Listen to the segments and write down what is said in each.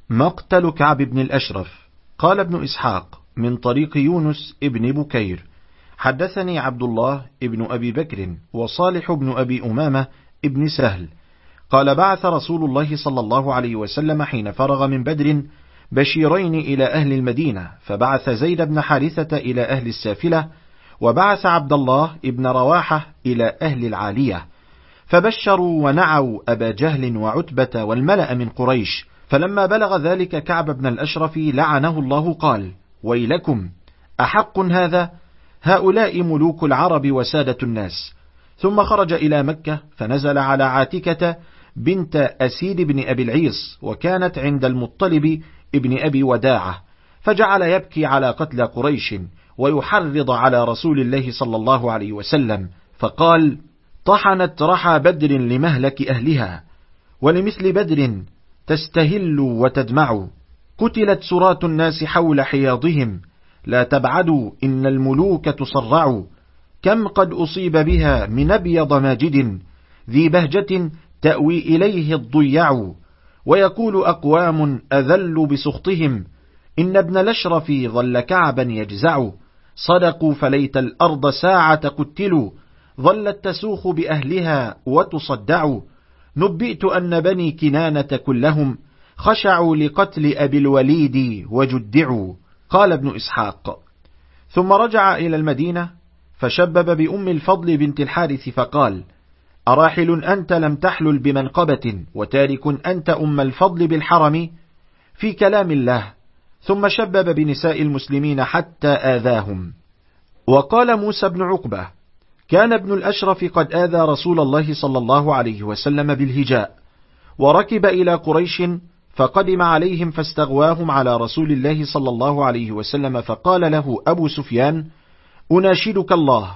مقتل كعب بن الأشرف. قال ابن إسحاق من طريق يونس ابن بكير حدثني عبد الله ابن أبي بكر وصالح بن أبي أمامة ابن سهل قال بعث رسول الله صلى الله عليه وسلم حين فرغ من بدر بشيرين إلى أهل المدينة، فبعث زيد بن حارثة إلى أهل السافلة، وبعث عبد الله ابن رواحة إلى أهل العالية، فبشروا ونعوا أبا جهل وعتبة والملأ من قريش. فلما بلغ ذلك كعب بن الأشرف لعنه الله قال: ويلكم، أحق هذا؟ هؤلاء ملوك العرب وسادة الناس. ثم خرج إلى مكة فنزل على عاتكة بنت أسيد بن أبي العيص، وكانت عند المطلب ابن أبي وداعة، فجعل يبكي على قتل قريش ويحرض على رسول الله صلى الله عليه وسلم، فقال: طحنت رحى بدر لمهلك أهلها، ولمثل بدر تستهل وتدمع، قتلت سرات الناس حول حياضهم، لا تبعدوا إن الملوك تصرع، كم قد أصيب بها من أبيض ماجد، ذي بهجة تأوي إليه الضياع، ويقول أقوام أذل بسخطهم، إن ابن الأشرف ظل كعبا يجزع، صدقوا فليت الأرض ساعة قتلوا، ظلت تسوخ بأهلها وتصدع، نبئت أن بني كنانة كلهم خشعوا لقتل أبي الوليد وجدعوا. قال ابن إسحاق: ثم رجع إلى المدينة فشبب بأم الفضل بنت الحارث فقال: أراحل أنت لم تحلل بمنقبة، وتارك أنت أم الفضل بالحرم؟ في كلام الله. ثم شبب بنساء المسلمين حتى آذاهم. وقال موسى بن عقبة: كان ابن الأشرف قد آذى رسول الله صلى الله عليه وسلم بالهجاء، وركب إلى قريش فقدم عليهم فاستغواهم على رسول الله صلى الله عليه وسلم، فقال له أبو سفيان: أناشدك الله،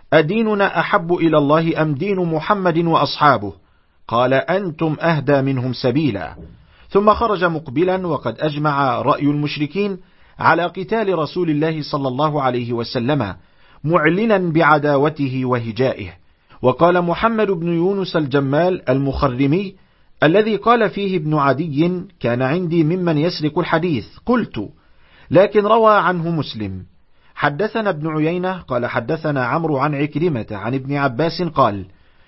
أديننا أحب إلى الله أم دين محمد وأصحابه؟ قال: أنتم أهدى منهم سبيلا. ثم خرج مقبلا وقد أجمع رأي المشركين على قتال رسول الله صلى الله عليه وسلم، معلنا بعداوته وهجائه. وقال محمد بن يونس الجمال المخرمي الذي قال فيه ابن عدي: كان عندي ممن يسرق الحديث، قلت: لكن روى عنه مسلم. حدثنا ابن عيينة قال حدثنا عمرو عن عكرمة عن ابن عباس قال: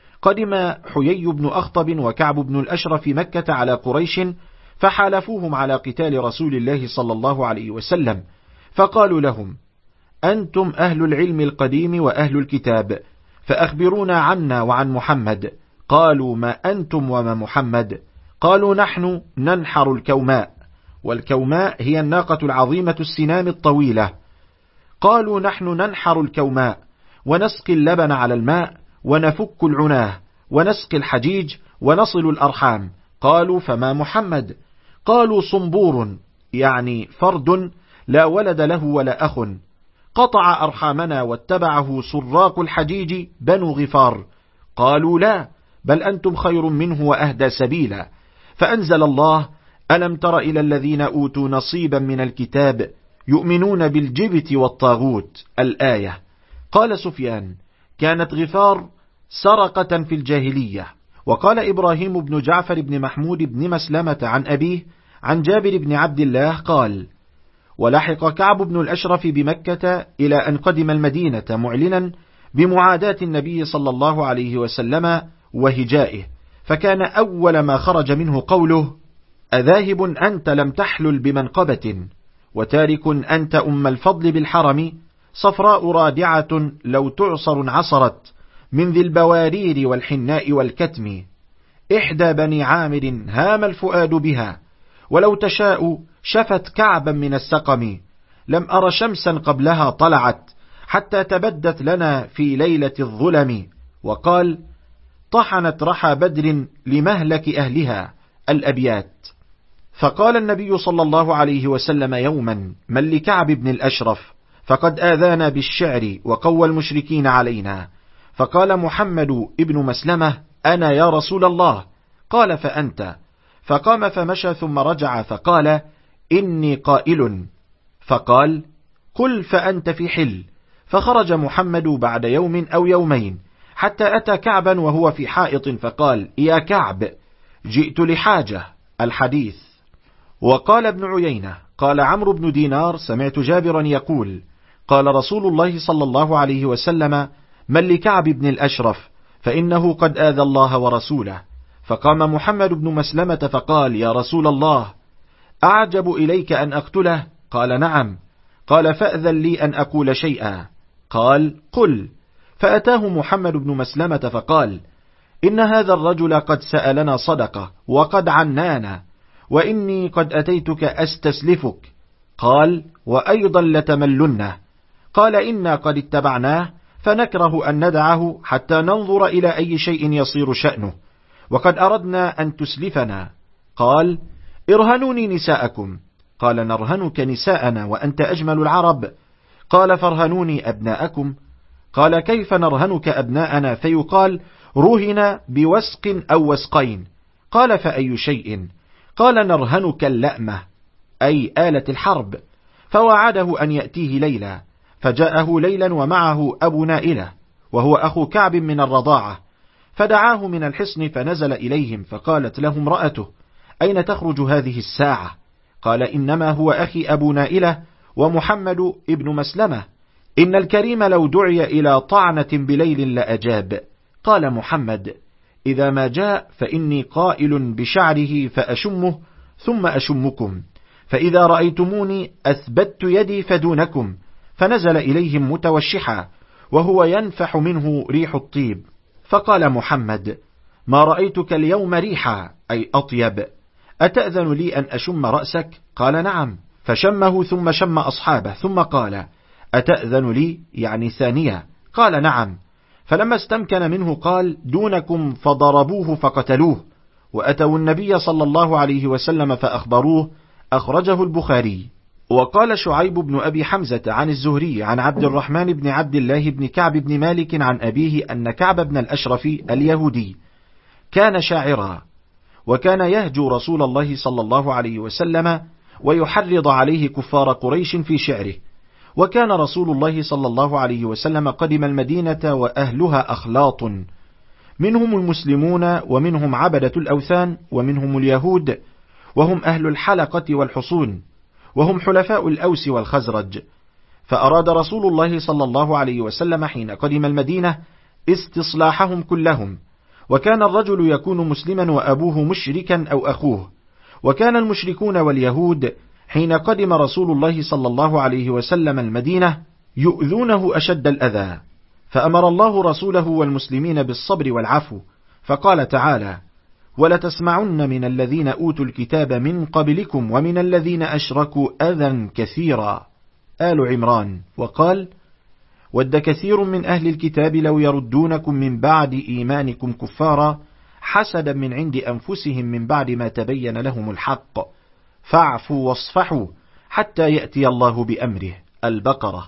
قدم حيي بن أخطب وكعب بن الأشرف مكة على قريش، فحالفوهم على قتال رسول الله صلى الله عليه وسلم، فقالوا لهم: أنتم أهل العلم القديم وأهل الكتاب، فأخبرونا عنا وعن محمد. قالوا: ما أنتم وما محمد؟ قالوا: نحن ننحر الكوماء، والكوماء هي الناقة العظيمة السنام الطويلة. قالوا: نحن ننحر الكوماء ونسقي اللبن على الماء ونفك العناه ونسقي الحجيج ونصل الأرحام. قالوا: فما محمد؟ قالوا: صنبور، يعني فرد لا ولد له ولا أخ، قطع أرحامنا واتبعه سراق الحجيج بنو غفار. قالوا: لا، بل أنتم خير منه وأهدى سبيلا. فأنزل الله: ألم تر إلى الذين أوتوا نصيبا من الكتاب يؤمنون بالجبت والطاغوت، الآية. قال سفيان: كانت غفار سرقة في الجاهلية. وقال إبراهيم بن جعفر بن محمود بن مسلمة عن أبيه عن جابر بن عبد الله قال: ولحق كعب بن الأشرف بمكة إلى أن قدم المدينة معلنا بمعاداة النبي صلى الله عليه وسلم وهجائه، فكان أول ما خرج منه قوله: أذاهب أنت لم تحلل بمنقبة، وتارك أنت أم الفضل بالحرم، صفراء رادعة لو تعصر عصرت، من ذي البوارير والحناء والكتم، إحدى بني عامر هام الفؤاد بها، ولو تشاء شفت كعبا من السقم، لم أر شمسا قبلها طلعت، حتى تبدت لنا في ليلة الظلم. وقال: طحنت رحى بدر لمهلك أهلها، الأبيات. فقال النبي صلى الله عليه وسلم يوما: من لكعب بن الأشرف؟ فقد آذانا بالشعر وقوى المشركين علينا. فقال محمد ابن مسلمة: أنا يا رسول الله. قال: فأنت. فقام فمشى ثم رجع فقال: إني قائل. فقال: قل فأنت في حل. فخرج محمد بعد يوم أو يومين حتى أتى كعبا وهو في حائط، فقال: يا كعب، جئت لحاجة، الحديث. وقال ابن عيينة قال عمرو بن دينار سمعت جابرا يقول قال رسول الله صلى الله عليه وسلم من لكعب بن الأشرف فإنه قد آذى الله ورسوله. فقام محمد بن مسلمة فقال يا رسول الله أعجب إليك أن أقتله؟ قال نعم. قال فأذن لي أن أقول شيئا. قال قل. فأتاه محمد بن مسلمة فقال إن هذا الرجل قد سألنا صدقة وقد عنانا وإني قد أتيتك أستسلفك. قال وأيضا لتملنه. قال إنا قد اتبعناه فنكره أن ندعه حتى ننظر إلى أي شيء يصير شأنه وقد أردنا أن تسلفنا. قال ارهنوني نساءكم. قال نرهنك نساءنا وأنت أجمل العرب. قال فارهنوني أبناءكم. قال كيف نرهنك أبناءنا فيقال رهن بوسق أو وسقين؟ قال فأي شيء؟ قال نرهنك اللأمة أي آلة الحرب. فوعده أن يأتيه ليلا، فجاءه ليلا ومعه أبو نائلة وهو أخو كعب من الرضاعة، فدعاه من الحصن فنزل إليهم، فقالت له امرأته أين تخرج هذه الساعة؟ قال إنما هو أخي أبو نائلة ومحمد ابن مسلمة، إن الكريم لو دعي إلى طعنة بليل لأجاب. قال محمد إذا ما جاء فإني قائل بشعره فأشمه ثم أشمكم، فإذا رأيتموني أثبت يدي فدونكم. فنزل إليهم متوشحا وهو ينفح منه ريح الطيب. فقال محمد ما رأيتك اليوم ريحا أي أطيب، أتأذن لي أن أشم رأسك؟ قال نعم. فشمه ثم شم أصحابه ثم قال أتأذن لي يعني ثانية؟ قال نعم. فلما استمكن منه قال دونكم، فضربوه فقتلوه. وأتوا النبي صلى الله عليه وسلم فأخبروه. أخرجه البخاري. وقال شعيب بن أبي حمزة عن الزهري عن عبد الرحمن بن عبد الله بن كعب بن مالك عن أبيه أن كعب بن الأشرف اليهودي كان شاعرا، وكان يهجو رسول الله صلى الله عليه وسلم ويحرض عليه كفار قريش في شعره. وكان رسول الله صلى الله عليه وسلم قدم المدينة وأهلها أخلاط، منهم المسلمون ومنهم عبدة الأوثان ومنهم اليهود، وهم أهل الحلقة والحصون، وهم حلفاء الأوس والخزرج. فأراد رسول الله صلى الله عليه وسلم حين قدم المدينة استصلاحهم كلهم، وكان الرجل يكون مسلما وأبوه مشركا أو أخوه. وكان المشركون واليهود حين قدم رسول الله صلى الله عليه وسلم المدينة يؤذونه أشد الأذى، فأمر الله رسوله والمسلمين بالصبر والعفو، فقال تعالى ولتسمعن من الذين أوتوا الكتاب من قبلكم ومن الذين أشركوا أذى كثيرا آل عمران. وقال ود كثير من أهل الكتاب لو يردونكم من بعد إيمانكم كفارا حسدا من عند أنفسهم من بعد ما تبين لهم الحق فاعفوا واصفحوا حتى يأتي الله بأمره. البقرة.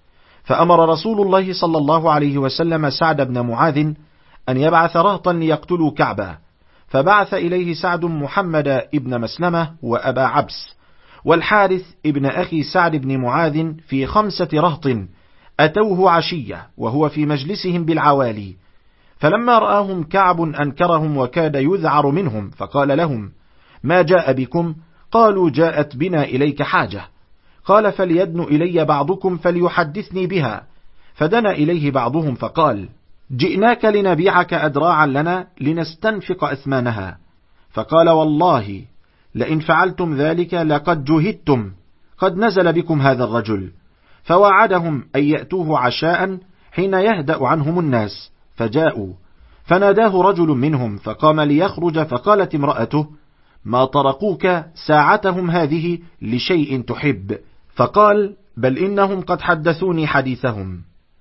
فأمر رسول الله صلى الله عليه وسلم سعد بن معاذ أن يبعث رهطا ليقتلوا كعبا، فبعث إليه سعد محمد ابن مسلمة وأبا عبس والحارث ابن أخي سعد بن معاذ في 5 رهط أتوه عشية وهو في مجلسهم بالعوالي. فلما رآهم كعب أنكرهم وكاد يذعر منهم، فقال لهم ما جاء بكم؟ قالوا جاءت بنا إليك حاجة. قال فليدن إلي بعضكم فليحدثني بها. فدنا إليه بعضهم فقال جئناك لنبيعك أدراعا لنا لنستنفق أثمانها. فقال والله لئن فعلتم ذلك لقد جهدتم، قد نزل بكم هذا الرجل. فوعدهم أن يأتوه عشاء حين يهدأ عنهم الناس، فجاءوا فناداه رجل منهم فقام ليخرج، فقالت امرأته ما طرقوك ساعتهم هذه لشيء تحب؟ فقال بل إنهم قد حدثوني حديثهم.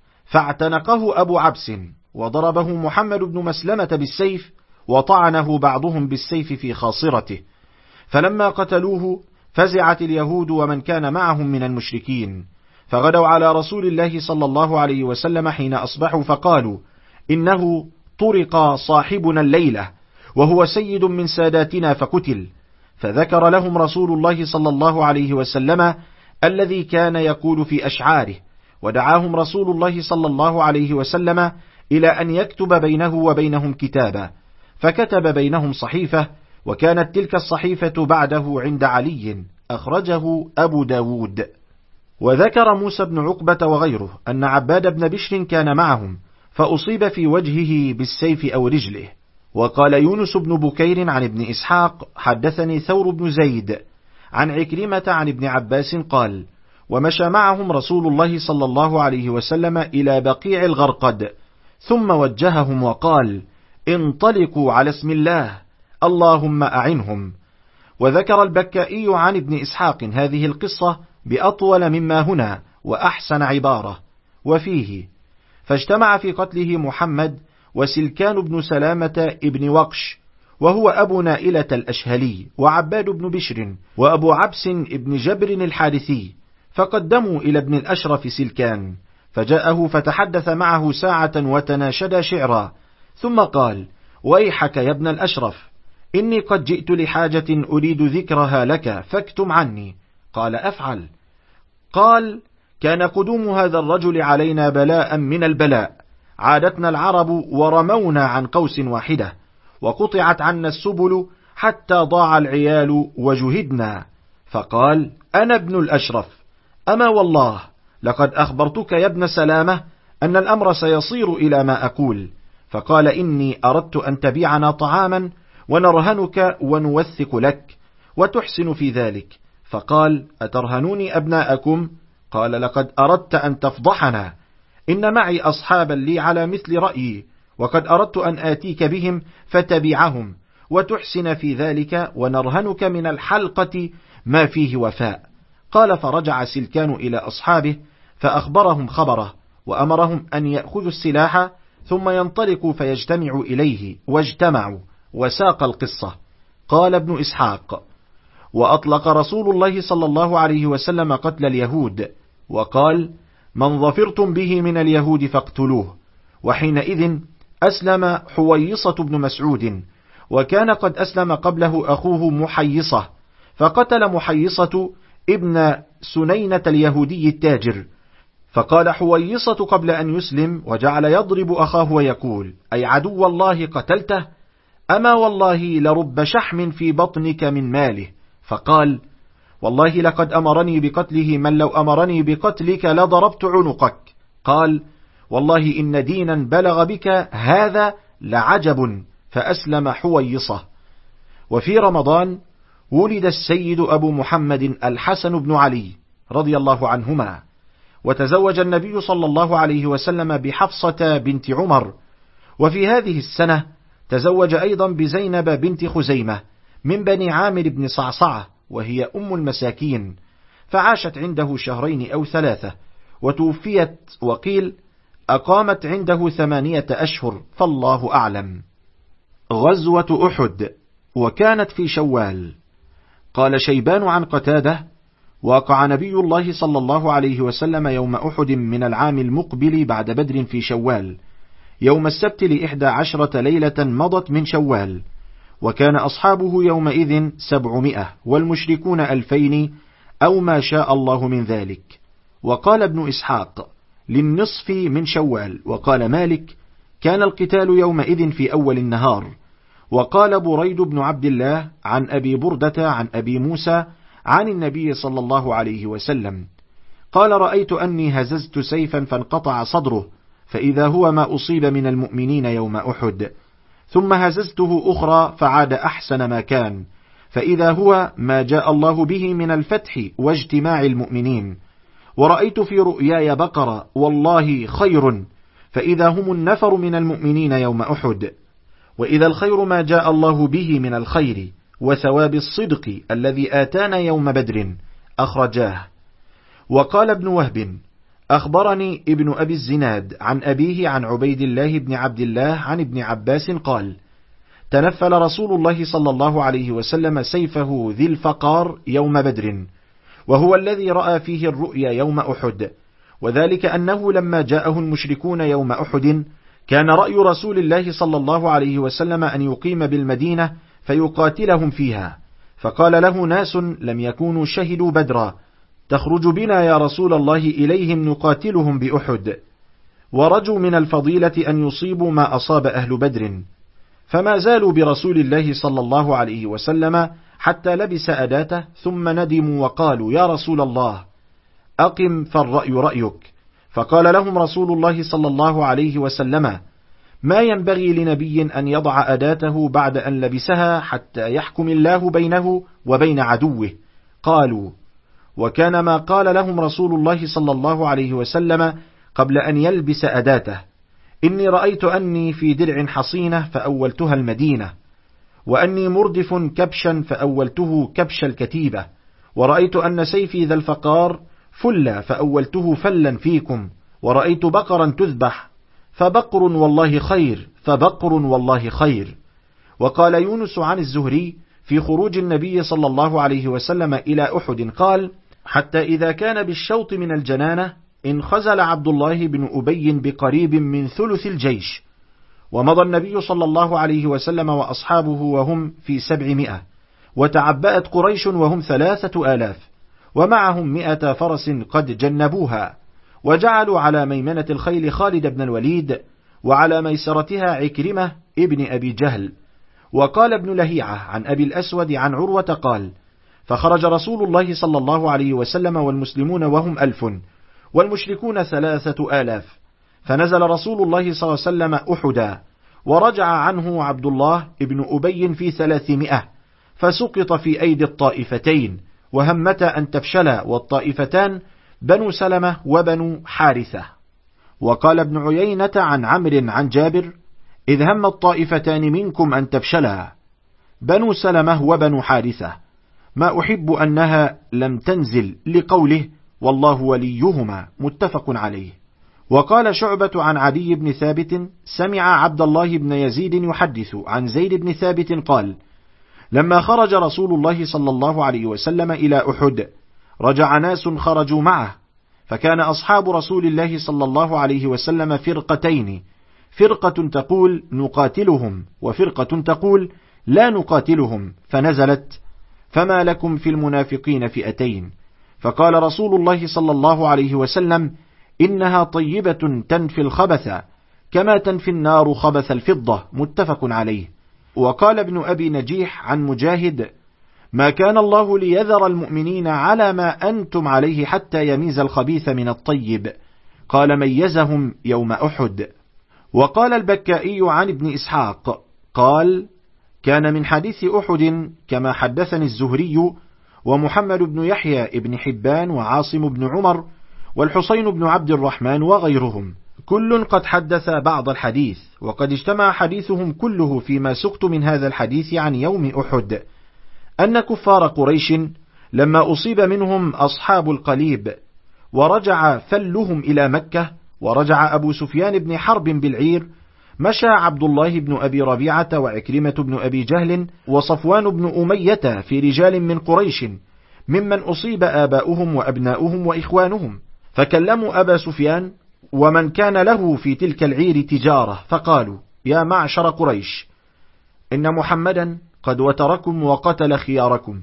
فاعتنقه أبو عبس وضربه محمد بن مسلمة بالسيف، وطعنه بعضهم بالسيف في خاصرته. فلما قتلوه فزعت اليهود ومن كان معهم من المشركين، فغدوا على رسول الله صلى الله عليه وسلم حين أصبحوا فقالوا إنه طرق صاحبنا الليلة وهو سيد من ساداتنا فقتل. فذكر لهم رسول الله صلى الله عليه وسلم الذي كان يقول في أشعاره، ودعاهم رسول الله صلى الله عليه وسلم إلى أن يكتب بينه وبينهم كتابا، فكتب بينهم صحيفة وكانت تلك الصحيفة بعده عند علي، أخرجه أبو داود. وذكر موسى بن عقبة وغيره أن عباد بن بشر كان معهم فأصيب في وجهه بالسيف أو رجله. وقال يونس بن بكير عن ابن إسحاق حدثني ثور بن زيد عن عكرمة عن ابن عباس قال: ومشى معهم رسول الله صلى الله عليه وسلم إلى بقيع الغرقد، ثم وجههم وقال: انطلقوا على اسم الله، اللهم أعنهم. وذكر البكائي عن ابن إسحاق هذه القصة بأطول مما هنا وأحسن عبارة، وفيه: فاجتمع في قتله محمد وسلكان بن سلامة ابن وقش وهو أبو نائلة الأشهلي، وعباد بن بشر، وأبو عبس ابن جبر الحارثي، فقدموا إلى ابن الأشرف سلكان، فجاءه فتحدث معه ساعة وتناشد شعرا، ثم قال: ويحك يا ابن الأشرف، إني قد جئت لحاجة أريد ذكرها لك فاكتم عني. قال: أفعل. قال: كان قدوم هذا الرجل علينا بلاء من البلاء، عادتنا العرب ورمونا عن قوس واحدة، وقطعت عنا السبل حتى ضاع العيال وجهدنا. فقال: أنا ابن الأشرف، أما والله لقد أخبرتك يا ابن سلامة أن الأمر سيصير إلى ما أقول. فقال: إني أردت أن تبيعنا طعاما ونرهنك ونوثق لك وتحسن في ذلك. فقال: أترهنوني أبناءكم؟ قال: لقد أردت أن تفضحنا، إن معي أصحابا لي على مثل رأيي، وقد أردت أن آتيك بهم فتبيعهم وتحسن في ذلك ونرهنك من الحلقة ما فيه وفاء. قال: فرجع سلكان إلى أصحابه فأخبرهم خبره، وأمرهم أن يأخذوا السلاح ثم ينطلقوا فيجتمعوا إليه، واجتمعوا وساق القصة. قال ابن إسحاق: وأطلق رسول الله صلى الله عليه وسلم قتل اليهود، وقال: من ظفرتم به من اليهود فاقتلوه. وحينئذ أسلم حويصة بن مسعود، وكان قد أسلم قبله أخوه محيصة، فقتل محيصة ابن سنينة اليهودي التاجر. فقال حويصة قبل أن يسلم وجعل يضرب أخاه ويقول: أي عدو الله قتلته؟ أما والله لرب شحم في بطنك من ماله. فقال: والله لقد أمرني بقتله من لو أمرني بقتلك لضربت عنقك. قال: والله إن دينا بلغ بك هذا لعجب. فأسلم حويصة. وفي رمضان ولد السيد أبو محمد الحسن بن علي رضي الله عنهما، وتزوج النبي صلى الله عليه وسلم بحفصة بنت عمر. وفي هذه السنة تزوج أيضا بزينب بنت خزيمة من بني عامر بن صعصعة، وهي أم المساكين، فعاشت عنده 2 أو 3، وتوفيت، وقيل أقامت عنده 8 أشهر، فالله أعلم. غزوة أحد، وكانت في شوال. قال شيبان عن قتادة: وقع نبي الله صلى الله عليه وسلم يوم أحد من العام المقبل بعد بدر في شوال، يوم السبت 11 ليلة مضت من شوال، وكان أصحابه يومئذ 700 والمشركون 2000 أو ما شاء الله من ذلك. وقال ابن إسحاق: للنصف من شوال. وقال مالك: كان القتال يومئذ في أول النهار. وقال بريد بن عبد الله عن أبي بردة عن أبي موسى عن النبي صلى الله عليه وسلم قال: رأيت أني هززت سيفا فانقطع صدره، فإذا هو ما أصيب من المؤمنين يوم أحد، ثم هززته أخرى فعاد أحسن ما كان، فإذا هو ما جاء الله به من الفتح واجتماع المؤمنين. ورأيت في رؤياي بقرة والله خير، فإذا هم النفر من المؤمنين يوم أحد. وإذا الخير ما جاء الله به من الخير وثواب الصدق الذي آتانا يوم بدر. أخرجاه. وقال ابن وهب: أخبرني ابن أبي الزناد عن أبيه عن عبيد الله بن عبد الله عن ابن عباس قال: تنفل رسول الله صلى الله عليه وسلم سيفه ذي الفقار يوم بدر، وهو الذي رأى فيه الرؤيا يوم أحد، وذلك أنه لما جاءه المشركون يوم أحد كان رأي رسول الله صلى الله عليه وسلم أن يقيم بالمدينة فيقاتلهم فيها، فقال له ناس لم يكونوا شهدوا بدرا: تخرج بنا يا رسول الله إليهم نقاتلهم بأحد. ورجوا من الفضيلة أن يصيبوا ما أصاب أهل بدر، فما زالوا برسول الله صلى الله عليه وسلم حتى لبس أداته، ثم ندموا وقالوا: يا رسول الله أقم فالرأي رأيك. فقال لهم رسول الله صلى الله عليه وسلم: ما ينبغي لنبي أن يضع أداته بعد أن لبسها حتى يحكم الله بينه وبين عدوه. قالوا: وكان ما قال لهم رسول الله صلى الله عليه وسلم قبل أن يلبس أداته: إني رأيت أني في درع حصينة فأولتها المدينة، وأني مردف كبشا فأولته كبش الكتيبة، ورأيت أن سيفي ذا الفقار فلا فأولته فلا فيكم، ورأيت بقرا تذبح فبقر والله خير فبقر والله خير. وقال يونس عن الزهري في خروج النبي صلى الله عليه وسلم إلى أحد قال: حتى إذا كان بالشوط من الجنانة انخزل عبد الله بن أبي بقريب من ثلث الجيش، ومضى النبي صلى الله عليه وسلم وأصحابه وهم في 700، وتعبأت قريش وهم 3000، ومعهم 100 فرس قد جنبوها، وجعلوا على ميمنة الخيل خالد بن الوليد، وعلى ميسرتها عكرمة ابن أبي جهل. وقال ابن لهيعة عن أبي الأسود عن عروة قال: فخرج رسول الله صلى الله عليه وسلم والمسلمون وهم 1000، والمشركون 3000، فنزل رسول الله صلى الله عليه وسلم أحدا، ورجع عنه عبد الله ابن أبي في 300، فسقط في أيدي الطائفتين، وهمتا أن تفشلا، والطائفتان بنو سلمة وبنو حارثة. وقال ابن عيينة عن عمرو عن جابر: إذ هم الطائفتان منكم أن تفشلا، بنو سلمة وبنو حارثة، ما أحب أنها لم تنزل، لقوله: والله وليهما، متفق عليه. وقال شعبة عن عدي بن ثابت: سمع عبد الله بن يزيد يحدث عن زيد بن ثابت قال: لما خرج رسول الله صلى الله عليه وسلم إلى أحد رجع ناس خرجوا معه، فكان أصحاب رسول الله صلى الله عليه وسلم فرقتين، فرقة تقول نقاتلهم، وفرقة تقول لا نقاتلهم، فنزلت: فما لكم في المنافقين فئتين. فقال رسول الله صلى الله عليه وسلم: إنها طيبة تنفي الخبث كما تنفي النار خبث الفضة، متفق عليه. وقال ابن أبي نجيح عن مجاهد: ما كان الله ليذر المؤمنين على ما أنتم عليه حتى يميز الخبيث من الطيب، قال: ميزهم يوم أحد. وقال البكائي عن ابن إسحاق قال: كان من حديث أحد كما حدثني الزهري ومحمد بن يحيى ابن حبان وعاصم بن عمر والحسين بن عبد الرحمن وغيرهم، كل قد حدث بعض الحديث، وقد اجتمع حديثهم كله فيما سقت من هذا الحديث عن يوم أحد، أن كفار قريش لما أصيب منهم أصحاب القليب ورجع فلهم إلى مكة، ورجع أبو سفيان بن حرب بالعير، مشى عبد الله بن أبي ربيعة وعكرمة بن أبي جهل وصفوان بن أمية في رجال من قريش ممن أصيب آباؤهم وأبناؤهم وإخوانهم، فكلموا أبا سفيان ومن كان له في تلك العير تجارة، فقالوا: يا معشر قريش، إن محمدا قد وتركم وقتل خياركم،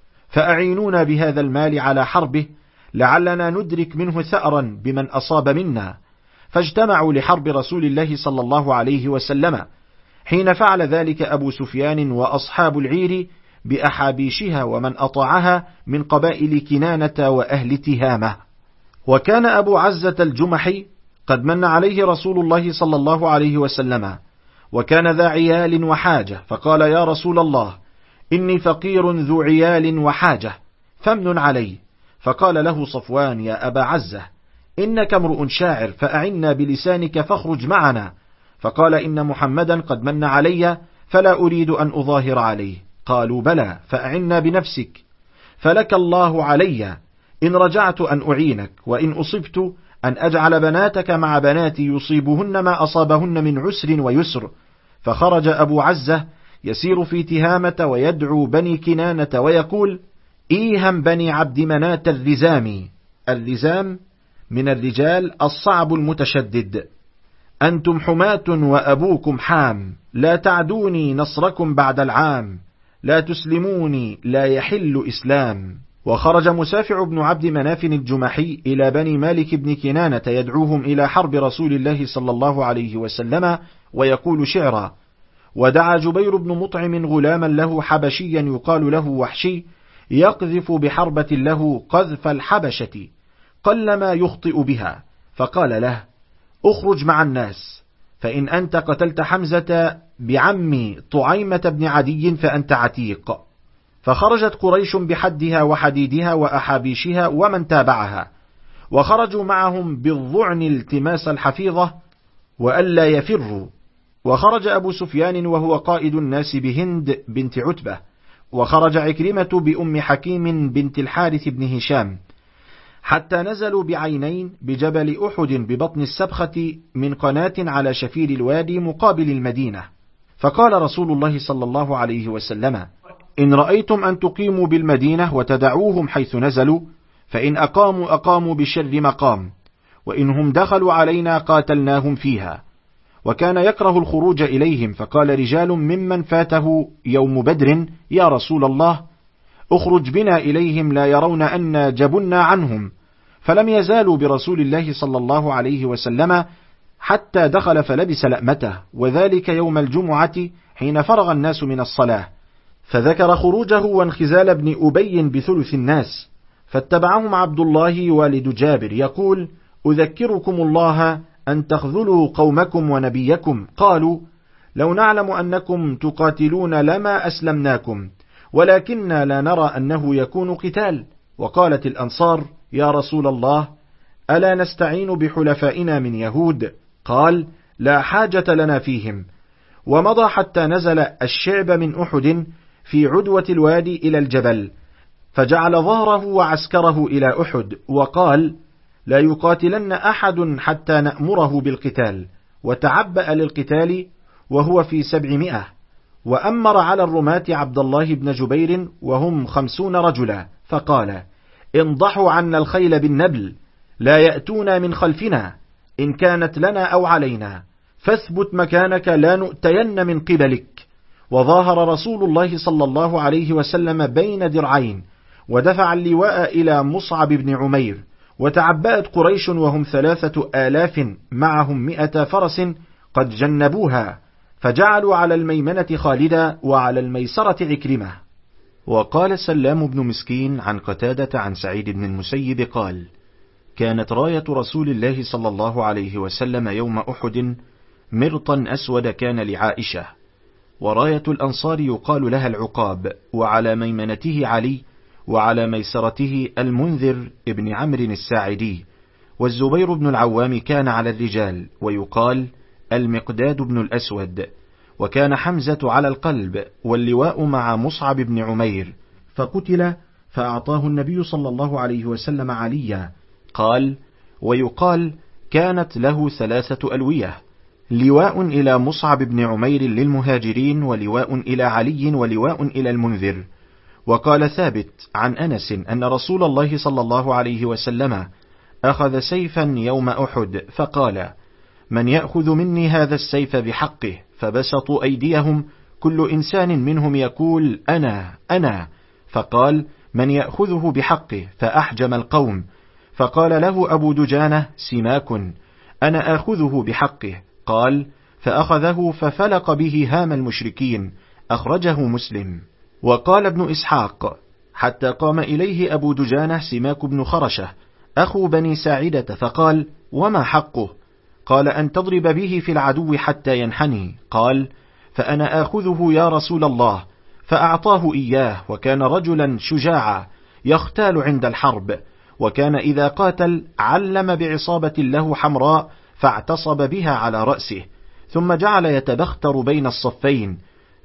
فأعينونا بهذا المال على حربه، لعلنا ندرك منه ثأرا بمن أصاب منا. فاجتمعوا لحرب رسول الله صلى الله عليه وسلم. حين فعل ذلك أبو سفيان وأصحاب العير بأحابيشها ومن أطاعها من قبائل كنانة وأهل تهامة. وكان أبو عزة الجمحي قد من عليه رسول الله صلى الله عليه وسلم، وكان ذا عيال وحاجة، فقال: يا رسول الله، إني فقير ذو عيال وحاجة، فامن علي. فقال له صفوان: يا أبا عزة، إنك امرؤ شاعر، فأعنا بلسانك فاخرج معنا. فقال: إن محمدا قد من علي، فلا أريد أن أظاهر عليه. قالوا: بلى، فأعنا بنفسك، فلك الله علي، إن رجعت أن أعينك، وإن أصبت أن أجعل بناتك مع بناتي يصيبهن ما أصابهن من عسر ويسر. فخرج أبو عزة يسير في تهامة ويدعو بني كنانة ويقول: إيهم بني عبد مناة الرزام، الرزام من الرجال الصعب المتشدد، أنتم حماة وأبوكم حام، لا تعدوني نصركم بعد العام، لا تسلموني لا يحل إسلام. وخرج مسافع بن عبد مناف الجمحي إلى بني مالك بن كنانة يدعوهم إلى حرب رسول الله صلى الله عليه وسلم، ويقول شعرا: ودعا جبير بن مطعم غلاما له حبشيا يقال له وحشي يقذف بحربة له قذف الحبشة قلما يخطئ بها، فقال له: اخرج مع الناس، فإن أنت قتلت حمزة بعم طعيمة بن عدي فأنت عتيق. فخرجت قريش بحدها وحديدها وأحابيشها ومن تابعها، وخرجوا معهم بالظعن التماس الحفيظة وألا يفروا. وخرج أبو سفيان وهو قائد الناس بهند بنت عتبة، وخرج عكرمة بأم حكيم بنت الحارث بن هشام، حتى نزلوا بعينين بجبل أحد ببطن السبخة من قناة على شفير الوادي مقابل المدينة. فقال رسول الله صلى الله عليه وسلم: إن رأيتم أن تقيموا بالمدينة وتدعوهم حيث نزلوا، فإن أقاموا بشر مقام، وإنهم دخلوا علينا قاتلناهم فيها. وكان يكره الخروج إليهم، فقال رجال ممن فاته يوم بدر: يا رسول الله، اخرج بنا إليهم لا يرون أن جبنا عنهم. فلم يزالوا برسول الله صلى الله عليه وسلم حتى دخل فلبس لأمته، وذلك يوم الجمعة حين فرغ الناس من الصلاة. فذكر خروجه وانخزال ابن أبي بثلث الناس، فاتبعهم عبد الله والد جابر يقول: أذكركم الله أن تخذلوا قومكم ونبيكم. قالوا: لو نعلم أنكم تقاتلون لما أسلمناكم، ولكننا لا نرى أنه يكون قتال. وقالت الأنصار: يا رسول الله، ألا نستعين بحلفائنا من يهود؟ قال: لا حاجة لنا فيهم. ومضى حتى نزل الشعب من أحد في عدوة الوادي إلى الجبل، فجعل ظهره وعسكره إلى أحد، وقال: لا يقاتلن أحد حتى نأمره بالقتال. وتعبأ للقتال وهو في 700، وأمر على الرماة عبد الله بن جبير وهم 50 رجلا، فقال: انضحوا عنا الخيل بالنبل، لا يأتونا من خلفنا، إن كانت لنا أو علينا، فاثبت مكانك لا نؤتين من قبلك. وظاهر رسول الله صلى الله عليه وسلم بين درعين، ودفع اللواء إلى مصعب بن عمير. وتعبأت قريش وهم 3000 معهم 100 فرس قد جنبوها، فجعلوا على الميمنة خالدا وعلى الميسرة عكرمة. وقال سلام بن مسكين عن قتادة عن سعيد بن المسيب قال: كانت راية رسول الله صلى الله عليه وسلم يوم أحد مرطا أسود كان لعائشة، وراية الأنصار يقال لها العقاب، وعلى ميمنته علي، وعلى ميسرته المنذر ابن عمرو الساعدي. والزبير بن العوام كان على الرجال، ويقال المقداد بن الأسود. وكان حمزة على القلب، واللواء مع مصعب بن عمير، فقتل، فأعطاه النبي صلى الله عليه وسلم عليا. قال: ويقال كانت له 3 ألوية، لواء إلى مصعب بن عمير للمهاجرين، ولواء إلى علي، ولواء إلى المنذر. وقال ثابت عن أنس أن رسول الله صلى الله عليه وسلم أخذ سيفا يوم أحد، فقال: من يأخذ مني هذا السيف بحقه؟ فبسطوا أيديهم، كل إنسان منهم يقول: أنا أنا. فقال: من يأخذه بحقه؟ فأحجم القوم. فقال له أبو دجانة: سماك، أنا آخذه بحقه. قال: فأخذه ففلق به هام المشركين. أخرجه مسلم. وقال ابن إسحاق: حتى قام إليه أبو دجانة سماك بن خرشة أخو بني ساعدة، فقال: وما حقه؟ قال: أن تضرب به في العدو حتى ينحني. قال: فأنا آخذه يا رسول الله. فأعطاه إياه، وكان رجلا شجاعا يختال عند الحرب، وكان إذا قاتل علم بعصابة له حمراء فاعتصب بها على رأسه، ثم جعل يتبختر بين الصفين.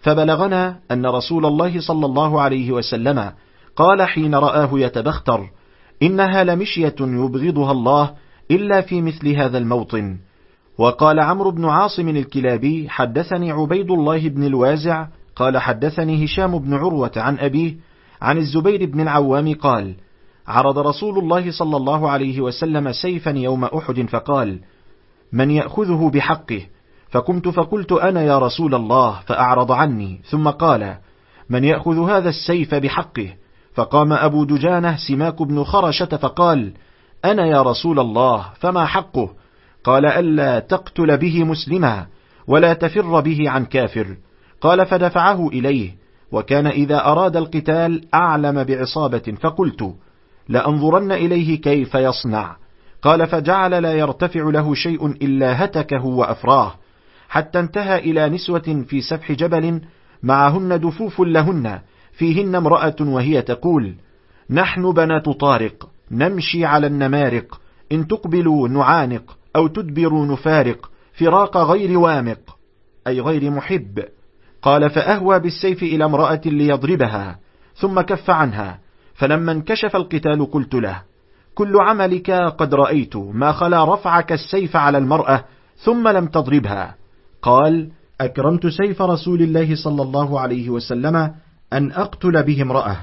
فبلغنا أن رسول الله صلى الله عليه وسلم قال حين رآه يتبختر: إنها لمشية يبغضها الله إلا في مثل هذا الموطن. وقال عمرو بن عاصم الكلابي: حدثني عبيد الله بن الوازع قال حدثني هشام بن عروة عن أبيه عن الزبير بن العوام قال: عرض رسول الله صلى الله عليه وسلم سيفا يوم أحد، فقال: من يأخذه بحقه؟ فقمت فقلت: أنا يا رسول الله، فأعرض عني. ثم قال: من يأخذ هذا السيف بحقه؟ فقام أبو دجانة سماك بن خرشة فقال: أنا يا رسول الله، فما حقه؟ قال: ألا تقتل به مسلما، ولا تفر به عن كافر. قال فدفعه إليه، وكان إذا أراد القتال أعلم بعصابة، فقلت لأنظرن إليه كيف يصنع. قال فجعل لا يرتفع له شيء إلا هتكه وأفراه، حتى انتهى إلى نسوة في سفح جبل معهن دفوف لهن، فيهن امرأة وهي تقول: نحن بنات طارق نمشي على النمارق، إن تقبلوا نعانق أو تدبروا نفارق، فراق غير وامق، أي غير محب. قال فأهوى بالسيف إلى امرأة ليضربها، ثم كف عنها، فلما انكشف القتال قلت له: كل عملك قد رأيت، ما خلا رفعك السيف على المرأة ثم لم تضربها. قال: أكرمت سيف رسول الله صلى الله عليه وسلم أن أقتل به امرأة.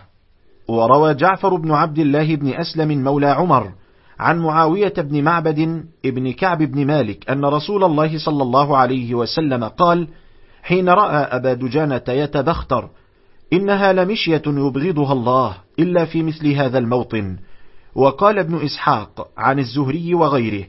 وروى جعفر بن عبد الله بن أسلم مولى عمر عن معاوية بن معبد ابن كعب بن مالك أن رسول الله صلى الله عليه وسلم قال حين رأى أبا دجانة يتبختر: إنها لمشية يبغضها الله إلا في مثل هذا الموطن. وقال ابن إسحاق عن الزهري وغيره: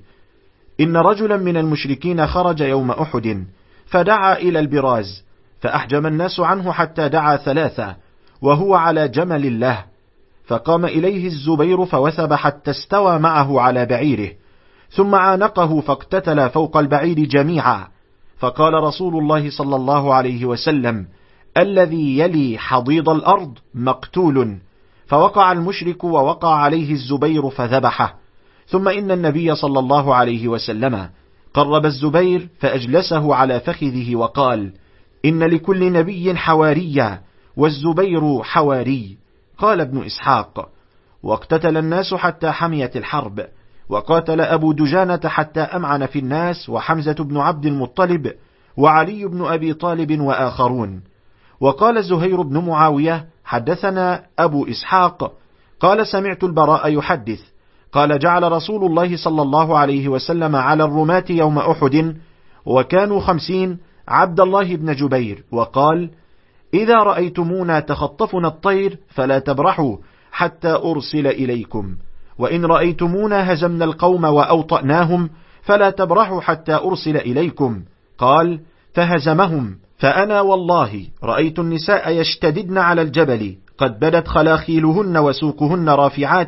إن رجلا من المشركين خرج يوم أحد فدعا إلى البراز، فأحجم الناس عنه حتى دعا ثلاثة وهو على جمل له، فقام إليه الزبير فوثب حتى استوى معه على بعيره، ثم عانقه فاقتتل فوق البعير جميعا. فقال رسول الله صلى الله عليه وسلم: الذي يلي حضيض الأرض مقتول. فوقع المشرك ووقع عليه الزبير فذبحه. ثم إن النبي صلى الله عليه وسلم قرب الزبير فأجلسه على فخذه وقال: إن لكل نبي حواريا، والزبير حواري. قال ابن إسحاق: واقتتل الناس حتى حميت الحرب، وقاتل أبو دجانة حتى أمعن في الناس، وحمزة بن عبد المطلب، وعلي بن أبي طالب وآخرون. وقال زهير بن معاوية: حدثنا أبو إسحاق قال سمعت البراء يحدث قال: جعل رسول الله صلى الله عليه وسلم على الرماة يوم أحد وكانوا 50 عبد الله بن جبير، وقال: إذا رأيتمونا تخطفنا الطير فلا تبرحوا حتى أرسل إليكم، وإن رأيتمونا هزمنا القوم وأوطأناهم فلا تبرحوا حتى أرسل إليكم. قال: فهزمهم، فأنا والله رأيت النساء يشتددن على الجبل، قد بدت خلاخيلهن وسوقهن رافعات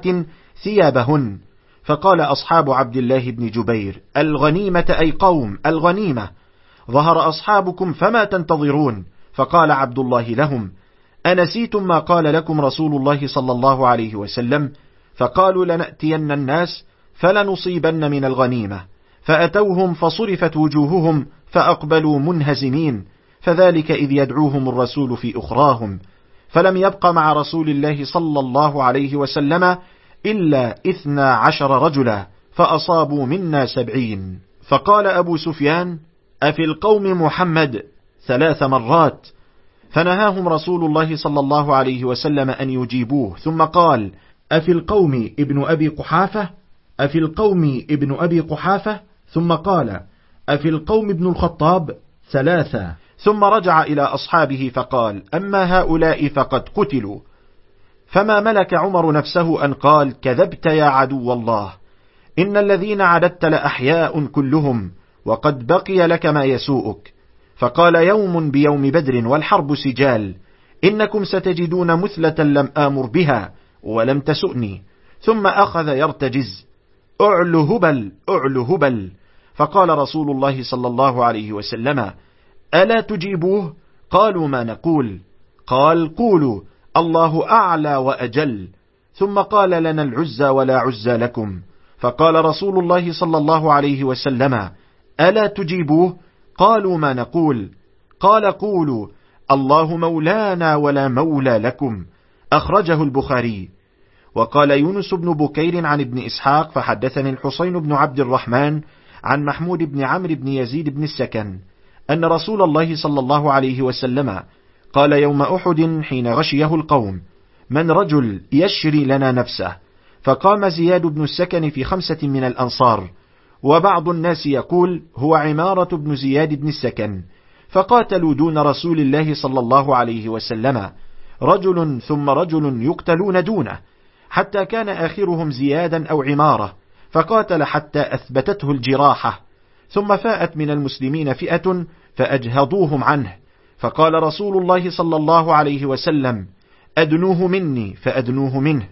ثيابهن. فقال أصحاب عبد الله بن جبير: الغنيمة أي قوم الغنيمة، ظهر أصحابكم فما تنتظرون. فقال عبد الله لهم: أنسيتم ما قال لكم رسول الله صلى الله عليه وسلم؟ فقالوا: لنأتين الناس فلنصيبن من الغنيمة. فأتوهم فصرفت وجوههم فأقبلوا منهزمين، فذلك إذ يدعوهم الرسول في أخراهم. فلم يبق مع رسول الله صلى الله عليه وسلم إلا 12 رجلا، فأصابوا منا 70. فقال أبو سفيان: أفي القوم محمد 3 مرات، فنهاهم رسول الله صلى الله عليه وسلم أن يجيبوه، ثم قال: أفي القوم ابن أبي قحافة، أفي القوم ابن أبي قحافة، ثم قال: أفي القوم ابن الخطاب 3، ثم رجع إلى أصحابه فقال: أما هؤلاء فقد قتلوا. فما ملك عمر نفسه أن قال: كذبت يا عدو الله، إن الذين عددت لأحياء كلهم، وقد بقي لك ما يسوءك. فقال: يوم بيوم بدر والحرب سجال، إنكم ستجدون مثلة لم آمر بها ولم تسؤني. ثم أخذ يرتجز: أعل هبل أعل هبل. فقال رسول الله صلى الله عليه وسلم: ألا تجيبوه؟ قالوا: ما نقول؟ قال: قولوا: الله أعلى وأجل. ثم قال: لنا العزى ولا عزى لكم. فقال رسول الله صلى الله عليه وسلم: ألا تجيبوه؟ قالوا: ما نقول؟ قال: قولوا: الله مولانا ولا مولى لكم. أخرجه البخاري. وقال يونس بن بكير عن ابن إسحاق: فحدثني الحسين بن عبد الرحمن عن محمود بن عمرو بن يزيد بن السكن أن رسول الله صلى الله عليه وسلم قال يوم أحد حين غشيه القوم: من رجل يشري لنا نفسه؟ فقام زياد بن السكن في 5 من الأنصار، وبعض الناس يقول هو عمارة بن زياد بن السكن، فقاتلوا دون رسول الله صلى الله عليه وسلم، رجل ثم رجل يقتلون دونه، حتى كان آخرهم زيادا أو عمارة، فقاتل حتى أثبتته الجراحة. ثم فاءت من المسلمين فئة فأجهضوهم عنه، فقال رسول الله صلى الله عليه وسلم: أدنوه مني فأدنوه منه،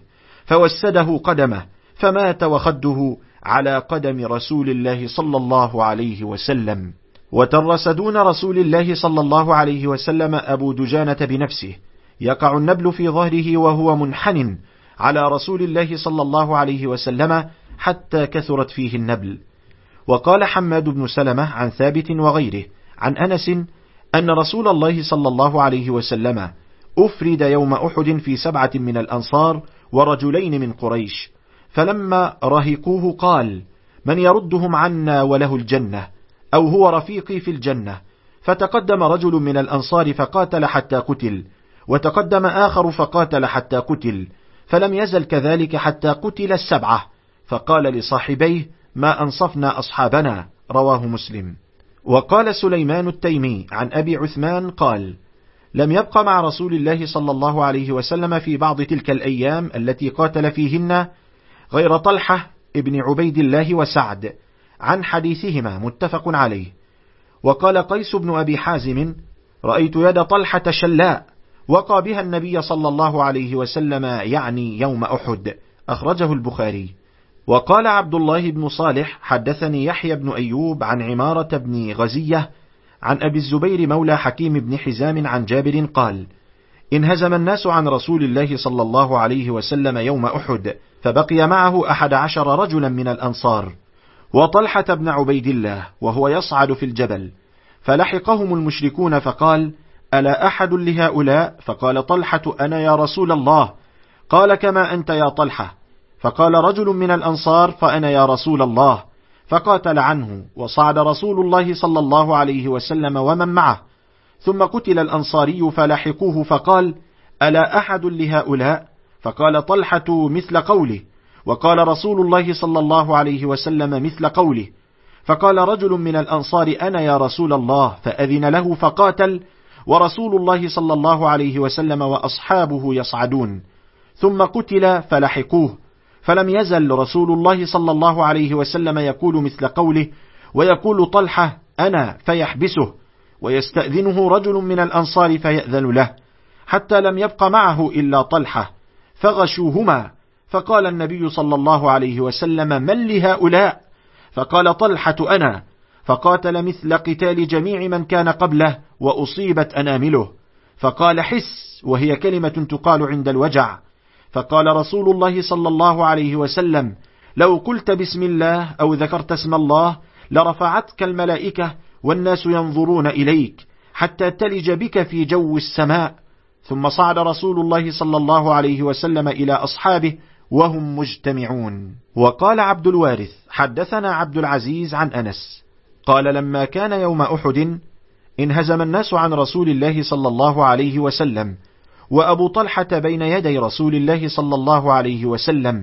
فوسده قدمه، فمات وخده على قدم رسول الله صلى الله عليه وسلم. وترس دون رسول الله صلى الله عليه وسلم أبو دجانة بنفسه، يقع النبل في ظهره وهو منحن على رسول الله صلى الله عليه وسلم حتى كثرت فيه النبل. وقال حماد بن سلمة عن ثابت وغيره عن أنس أن رسول الله صلى الله عليه وسلم أفرد يوم أحد في 7 من الأنصار ورجلين من قريش، فلما رهقوه قال: من يردهم عنا وله الجنة، أو هو رفيقي في الجنة؟ فتقدم رجل من الأنصار فقاتل حتى قتل، وتقدم آخر فقاتل حتى قتل، فلم يزل كذلك حتى قتل 7، فقال لصاحبيه: ما أنصفنا أصحابنا. رواه مسلم. وقال سليمان التيمي عن أبي عثمان قال: لم يبق مع رسول الله صلى الله عليه وسلم في بعض تلك الأيام التي قاتل فيهن غير طلحة ابن عبيد الله وسعد، عن حديثهما متفق عليه. وقال قيس بن أبي حازم: رأيت يد طلحة شلاء وقى بها النبي صلى الله عليه وسلم، يعني يوم أحد. أخرجه البخاري. وقال عبد الله بن صالح: حدثني يحيى بن أيوب عن عمارة بن غزية عن أبي الزبير مولى حكيم بن حزام عن جابر قال: انهزم الناس عن رسول الله صلى الله عليه وسلم يوم أحد، فبقي معه 11 رجلا من الأنصار، وطلحة بن عبيد الله وهو يصعد في الجبل، فلحقهم المشركون فقال: ألا أحد لهؤلاء؟ فقال طلحة: أنا يا رسول الله. قال: كما أنت يا طلحة. فقال رجل من الأنصار: فأنا يا رسول الله. فقاتل عنه، وصعد رسول الله صلى الله عليه وسلم ومن معه، ثم قتل الأنصاري فلحقوه فقال: ألا أحد لهؤلاء؟ فقال طلحة مثل قوله، وقال رسول الله صلى الله عليه وسلم مثل قوله. فقال رجل من الأنصار: أنا يا رسول الله، فأذن له فقاتل، ورسول الله صلى الله عليه وسلم وأصحابه يصعدون، ثم قتل فلحقوه، فلم يزل رسول الله صلى الله عليه وسلم يقول مثل قوله، ويقول طلحة: أنا، فيحبسه، ويستأذنه رجل من الأنصار فيأذن له، حتى لم يبق معه إلا طلحة، فغشوهما. فقال النبي صلى الله عليه وسلم: من لهؤلاء؟ فقال طلحة: أنا. فقاتل مثل قتال جميع من كان قبله، وأصيبت أنامله. فقال: حس، وهي كلمة تقال عند الوجع. فقال رسول الله صلى الله عليه وسلم: لو قلت بسم الله أو ذكرت اسم الله لرفعتك الملائكة والناس ينظرون إليك حتى تلج بك في جو السماء. ثم صعد رسول الله صلى الله عليه وسلم إلى أصحابه وهم مجتمعون. وقال عبد الوارث: حدثنا عبد العزيز عن أنس قال: لما كان يوم أحد انهزم الناس عن رسول الله صلى الله عليه وسلم، وأبو طلحة بين يدي رسول الله صلى الله عليه وسلم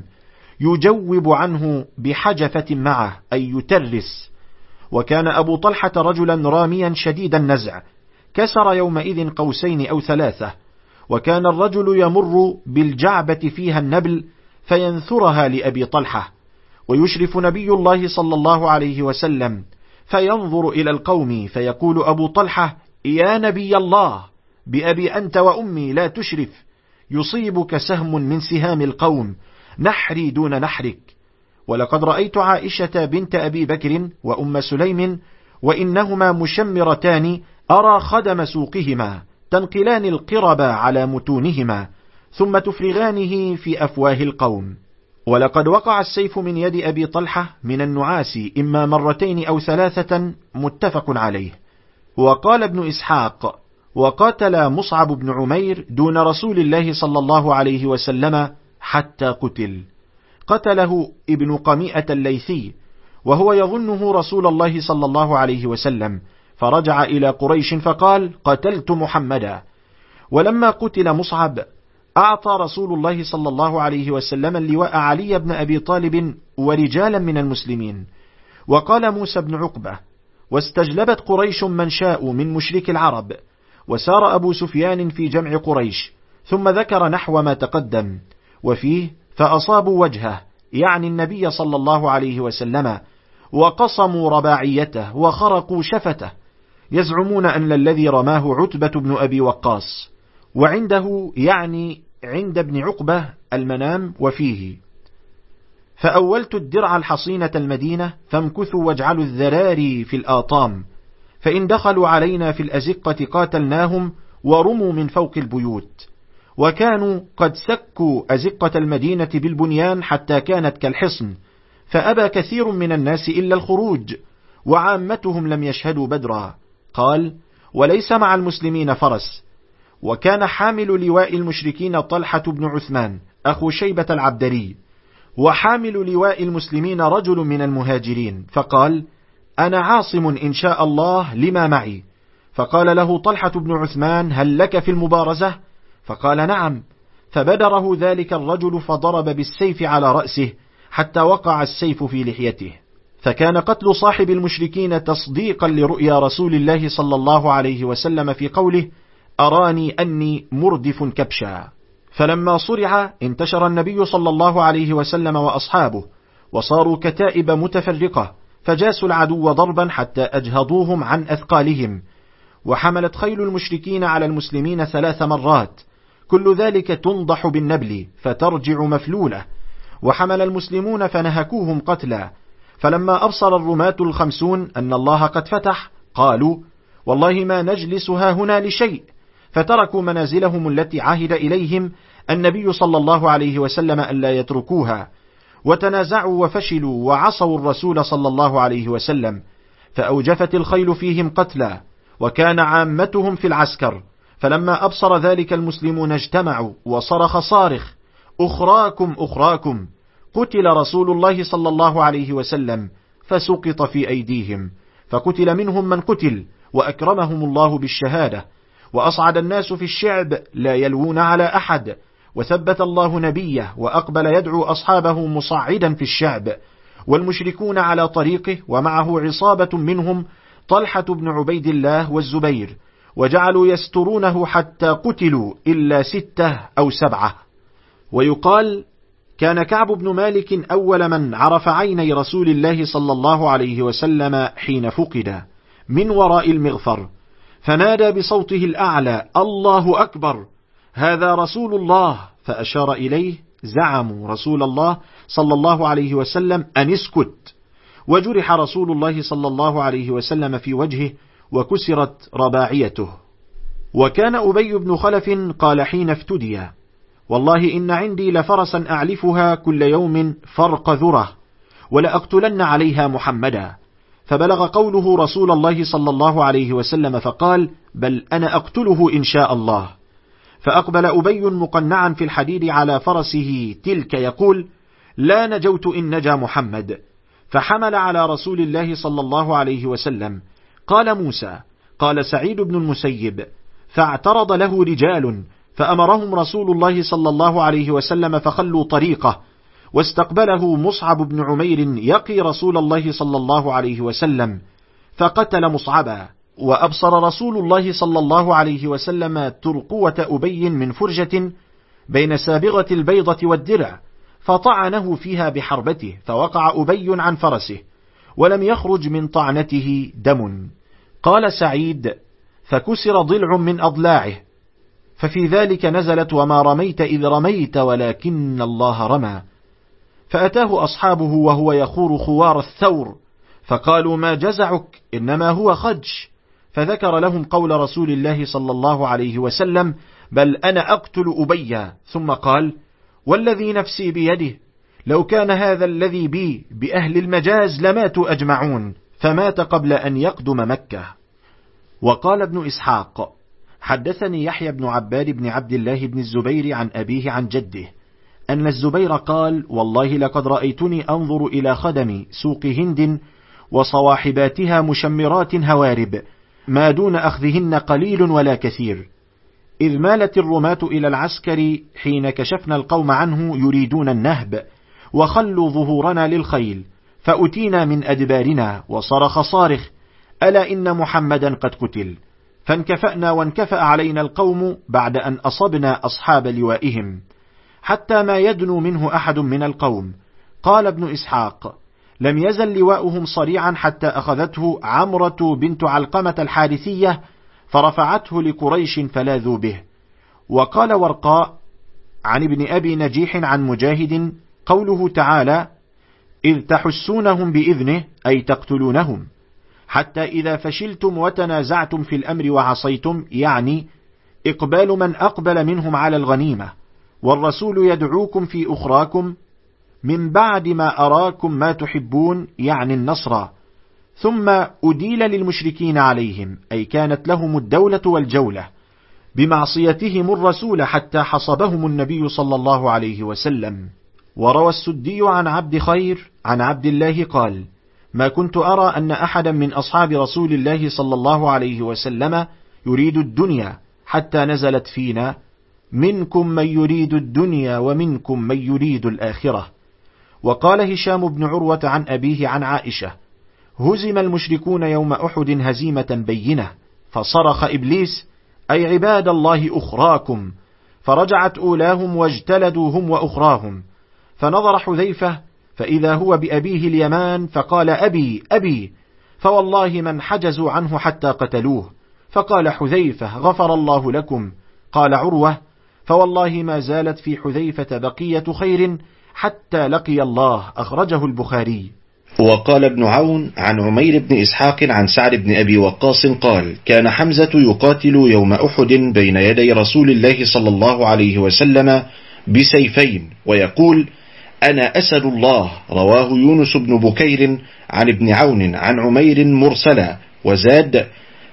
يجوب عنه بحجفة معه، أي يترس. وكان أبو طلحة رجلا راميا شديد النزع، كسر يومئذ قوسين أو 3، وكان الرجل يمر بالجعبة فيها النبل فينثرها لأبي طلحة، ويشرف نبي الله صلى الله عليه وسلم فينظر إلى القوم فيقول أبو طلحة: يا نبي الله، بأبي أنت وأمي لا تشرف، يصيبك سهم من سهام القوم، نحري دون نحرك. ولقد رأيت عائشة بنت أبي بكر وأم سليم وإنهما مشمرتان، أرى خدم سوقهما تنقلان القرب على متونهما ثم تفرغانه في أفواه القوم. ولقد وقع السيف من يد أبي طلحة من النعاس إما 2 أو 3، متفق عليه. وقال ابن إسحاق: وقاتل مصعب بن عمير دون رسول الله صلى الله عليه وسلم حتى قتل. قتله ابن قميئة الليثي وهو يظنه رسول الله صلى الله عليه وسلم، فرجع إلى قريش فقال: قتلت محمدا. ولما قتل مصعب أعطى رسول الله صلى الله عليه وسلم اللواء علي بن أبي طالب ورجالا من المسلمين. وقال موسى بن عقبة: واستجلبت قريش من شاء من مشرك العرب، وسار أبو سفيان في جمع قريش، ثم ذكر نحو ما تقدم، وفيه: فأصابوا وجهه، يعني النبي صلى الله عليه وسلم، وقصموا رباعيته وخرقوا شفته. يزعمون أن الذي رماه عتبة بن أبي وقاص، وعنده يعني عند ابن عقبة المنام وفيه: فأولت الدرع الحصينة المدينة فامكثوا واجعلوا الذراري في الآطام، فإن دخلوا علينا في الأزقة قاتلناهم ورموا من فوق البيوت. وكانوا قد سكوا أزقة المدينة بالبنيان حتى كانت كالحصن، فأبى كثير من الناس إلا الخروج، وعامتهم لم يشهدوا بدرا. قال: وليس مع المسلمين فرس. وكان حامل لواء المشركين طلحة بن عثمان أخو شيبة العبدري، وحامل لواء المسلمين رجل من المهاجرين، فقال: أنا عاصم إن شاء الله لما معي. فقال له طلحة بن عثمان: هل لك في المبارزة؟ فقال: نعم. فبدره ذلك الرجل فضرب بالسيف على رأسه حتى وقع السيف في لحيته. فكان قتل صاحب المشركين تصديقا لرؤيا رسول الله صلى الله عليه وسلم في قوله: أراني أني مردف كبشا. فلما صرع انتشر النبي صلى الله عليه وسلم وأصحابه، وصاروا كتائب متفرقة، فجاسوا العدو ضربا حتى أجهضوهم عن أثقالهم. وحملت خيل المشركين على المسلمين 3 مرات، كل ذلك تنضح بالنبل فترجع مفلولة. وحمل المسلمون فنهكوهم قتلا. فلما أبصر الرماة 50 أن الله قد فتح، قالوا: والله ما نجلس هنا لشيء. فتركوا منازلهم التي عهد إليهم النبي صلى الله عليه وسلم ألا يتركوها، وتنازعوا وفشلوا وعصوا الرسول صلى الله عليه وسلم، فأوجفت الخيل فيهم قتلا، وكان عامتهم في العسكر. فلما أبصر ذلك المسلمون اجتمعوا وصرخ صارخ: أخراكم أخراكم، قتل رسول الله صلى الله عليه وسلم، فسقط في أيديهم، فقتل منهم من قتل، وأكرمهم الله بالشهادة. وأصعد الناس في الشعب لا يلوون على أحد، وثبت الله نبيه، وأقبل يدعو أصحابه مصعدا في الشعب، والمشركون على طريقه، ومعه عصابة منهم طلحة بن عبيد الله والزبير، وجعلوا يسترونه حتى قتلوا إلا 6 أو 7. ويقال: كان كعب بن مالك أول من عرف عيني رسول الله صلى الله عليه وسلم حين فقد من وراء المغفر، فنادى بصوته الأعلى: الله أكبر، هذا رسول الله. فأشار إليه. زعموا رسول الله صلى الله عليه وسلم أن اسكت. وجرح رسول الله صلى الله عليه وسلم في وجهه، وكسرت رباعيته. وكان أبي بن خلف قال حين افتدي: والله إن عندي لفرسا أعلفها كل يوم فرق ذرة، ولأقتلن عليها محمدا. فبلغ قوله رسول الله صلى الله عليه وسلم، فقال: بل أنا أقتله إن شاء الله. فأقبل أبي مقنعا في الحديد على فرسه تلك يقول: لا نجوت إن نجا محمد. فحمل على رسول الله صلى الله عليه وسلم. قال موسى: قال سعيد بن المسيب: فاعترض له رجال، فأمرهم رسول الله صلى الله عليه وسلم فخلوا طريقه، واستقبله مصعب بن عمير يقي رسول الله صلى الله عليه وسلم، فقتل مصعبا. وأبصر رسول الله صلى الله عليه وسلم ترقوة أبي من فرجة بين سابغة البيضة والدرع، فطعنه فيها بحربته، فوقع أبي عن فرسه، ولم يخرج من طعنته دم. قال سعيد: فكسر ضلع من أضلاعه. ففي ذلك نزلت: وما رميت إذ رميت ولكن الله رمى. فأتاه أصحابه وهو يخور خوار الثور، فقالوا: ما جزعك؟ إنما هو خج. فذكر لهم قول رسول الله صلى الله عليه وسلم: بل أنا أقتل أبيا. ثم قال: والذي نفسي بيده لو كان هذا الذي بي بأهل المجاز لماتوا أجمعون. فمات قبل أن يقدم مكة. وقال ابن إسحاق: حدثني يحيى بن عباد بن عبد الله بن الزبير عن أبيه عن جده أن الزبير قال: والله لقد رأيتني أنظر إلى خدم سوق هند وصواحباتها مشمرات هوارب، ما دون أخذهن قليل ولا كثير، إذ مالت الرماة إلى العسكر حين كشفنا القوم عنه يريدون النهب، وخلوا ظهورنا للخيل، فأتينا من أدبارنا، وصرخ صارخ: ألا إن محمدا قد قتل. فانكفأنا وانكفأ علينا القوم بعد أن أصبنا أصحاب لوائهم، حتى ما يدنو منه أحد من القوم. قال ابن إسحاق: لم يزل لواؤهم صريعا حتى أخذته عمرة بنت علقمة الحارثية فرفعته لقريش فلاذوا به. وقال ورقاء عن ابن أبي نجيح عن مجاهد قوله تعالى: إذ تحسونهم بإذنه أي تقتلونهم، حتى إذا فشلتم وتنازعتم في الأمر وعصيتم، يعني إقبال من أقبل منهم على الغنيمة، والرسول يدعوكم في أخراكم من بعد ما أراكم ما تحبون، يعني النصر، ثم أديل للمشركين عليهم، أي كانت لهم الدولة والجولة بمعصيتهم الرسول حتى حصبهم النبي صلى الله عليه وسلم. وروى السدي عن عبد خير عن عبد الله قال: ما كنت أرى أن أحدا من أصحاب رسول الله صلى الله عليه وسلم يريد الدنيا حتى نزلت فينا: منكم من يريد الدنيا ومنكم من يريد الآخرة. وقال هشام بن عروة عن أبيه عن عائشة: هزم المشركون يوم أحد هزيمة بينة، فصرخ إبليس: أي عباد الله أخراكم، فرجعت أولاهم واجتلدوا هم وأخراهم. فنظر حذيفة فإذا هو بأبيه اليمان، فقال: أبي أبي، فوالله من حجزوا عنه حتى قتلوه. فقال حذيفة: غفر الله لكم. قال عروة: فوالله ما زالت في حذيفة بقية خير حتى لقي الله. أخرجه البخاري. وقال ابن عون عن عمير بن إسحاق عن سعد بن أبي وقاص قال: كان حمزة يقاتل يوم أحد بين يدي رسول الله صلى الله عليه وسلم بسيفين ويقول: أنا أسد الله. رواه يونس بن بكير عن ابن عون عن عمير مرسلا. وزاد: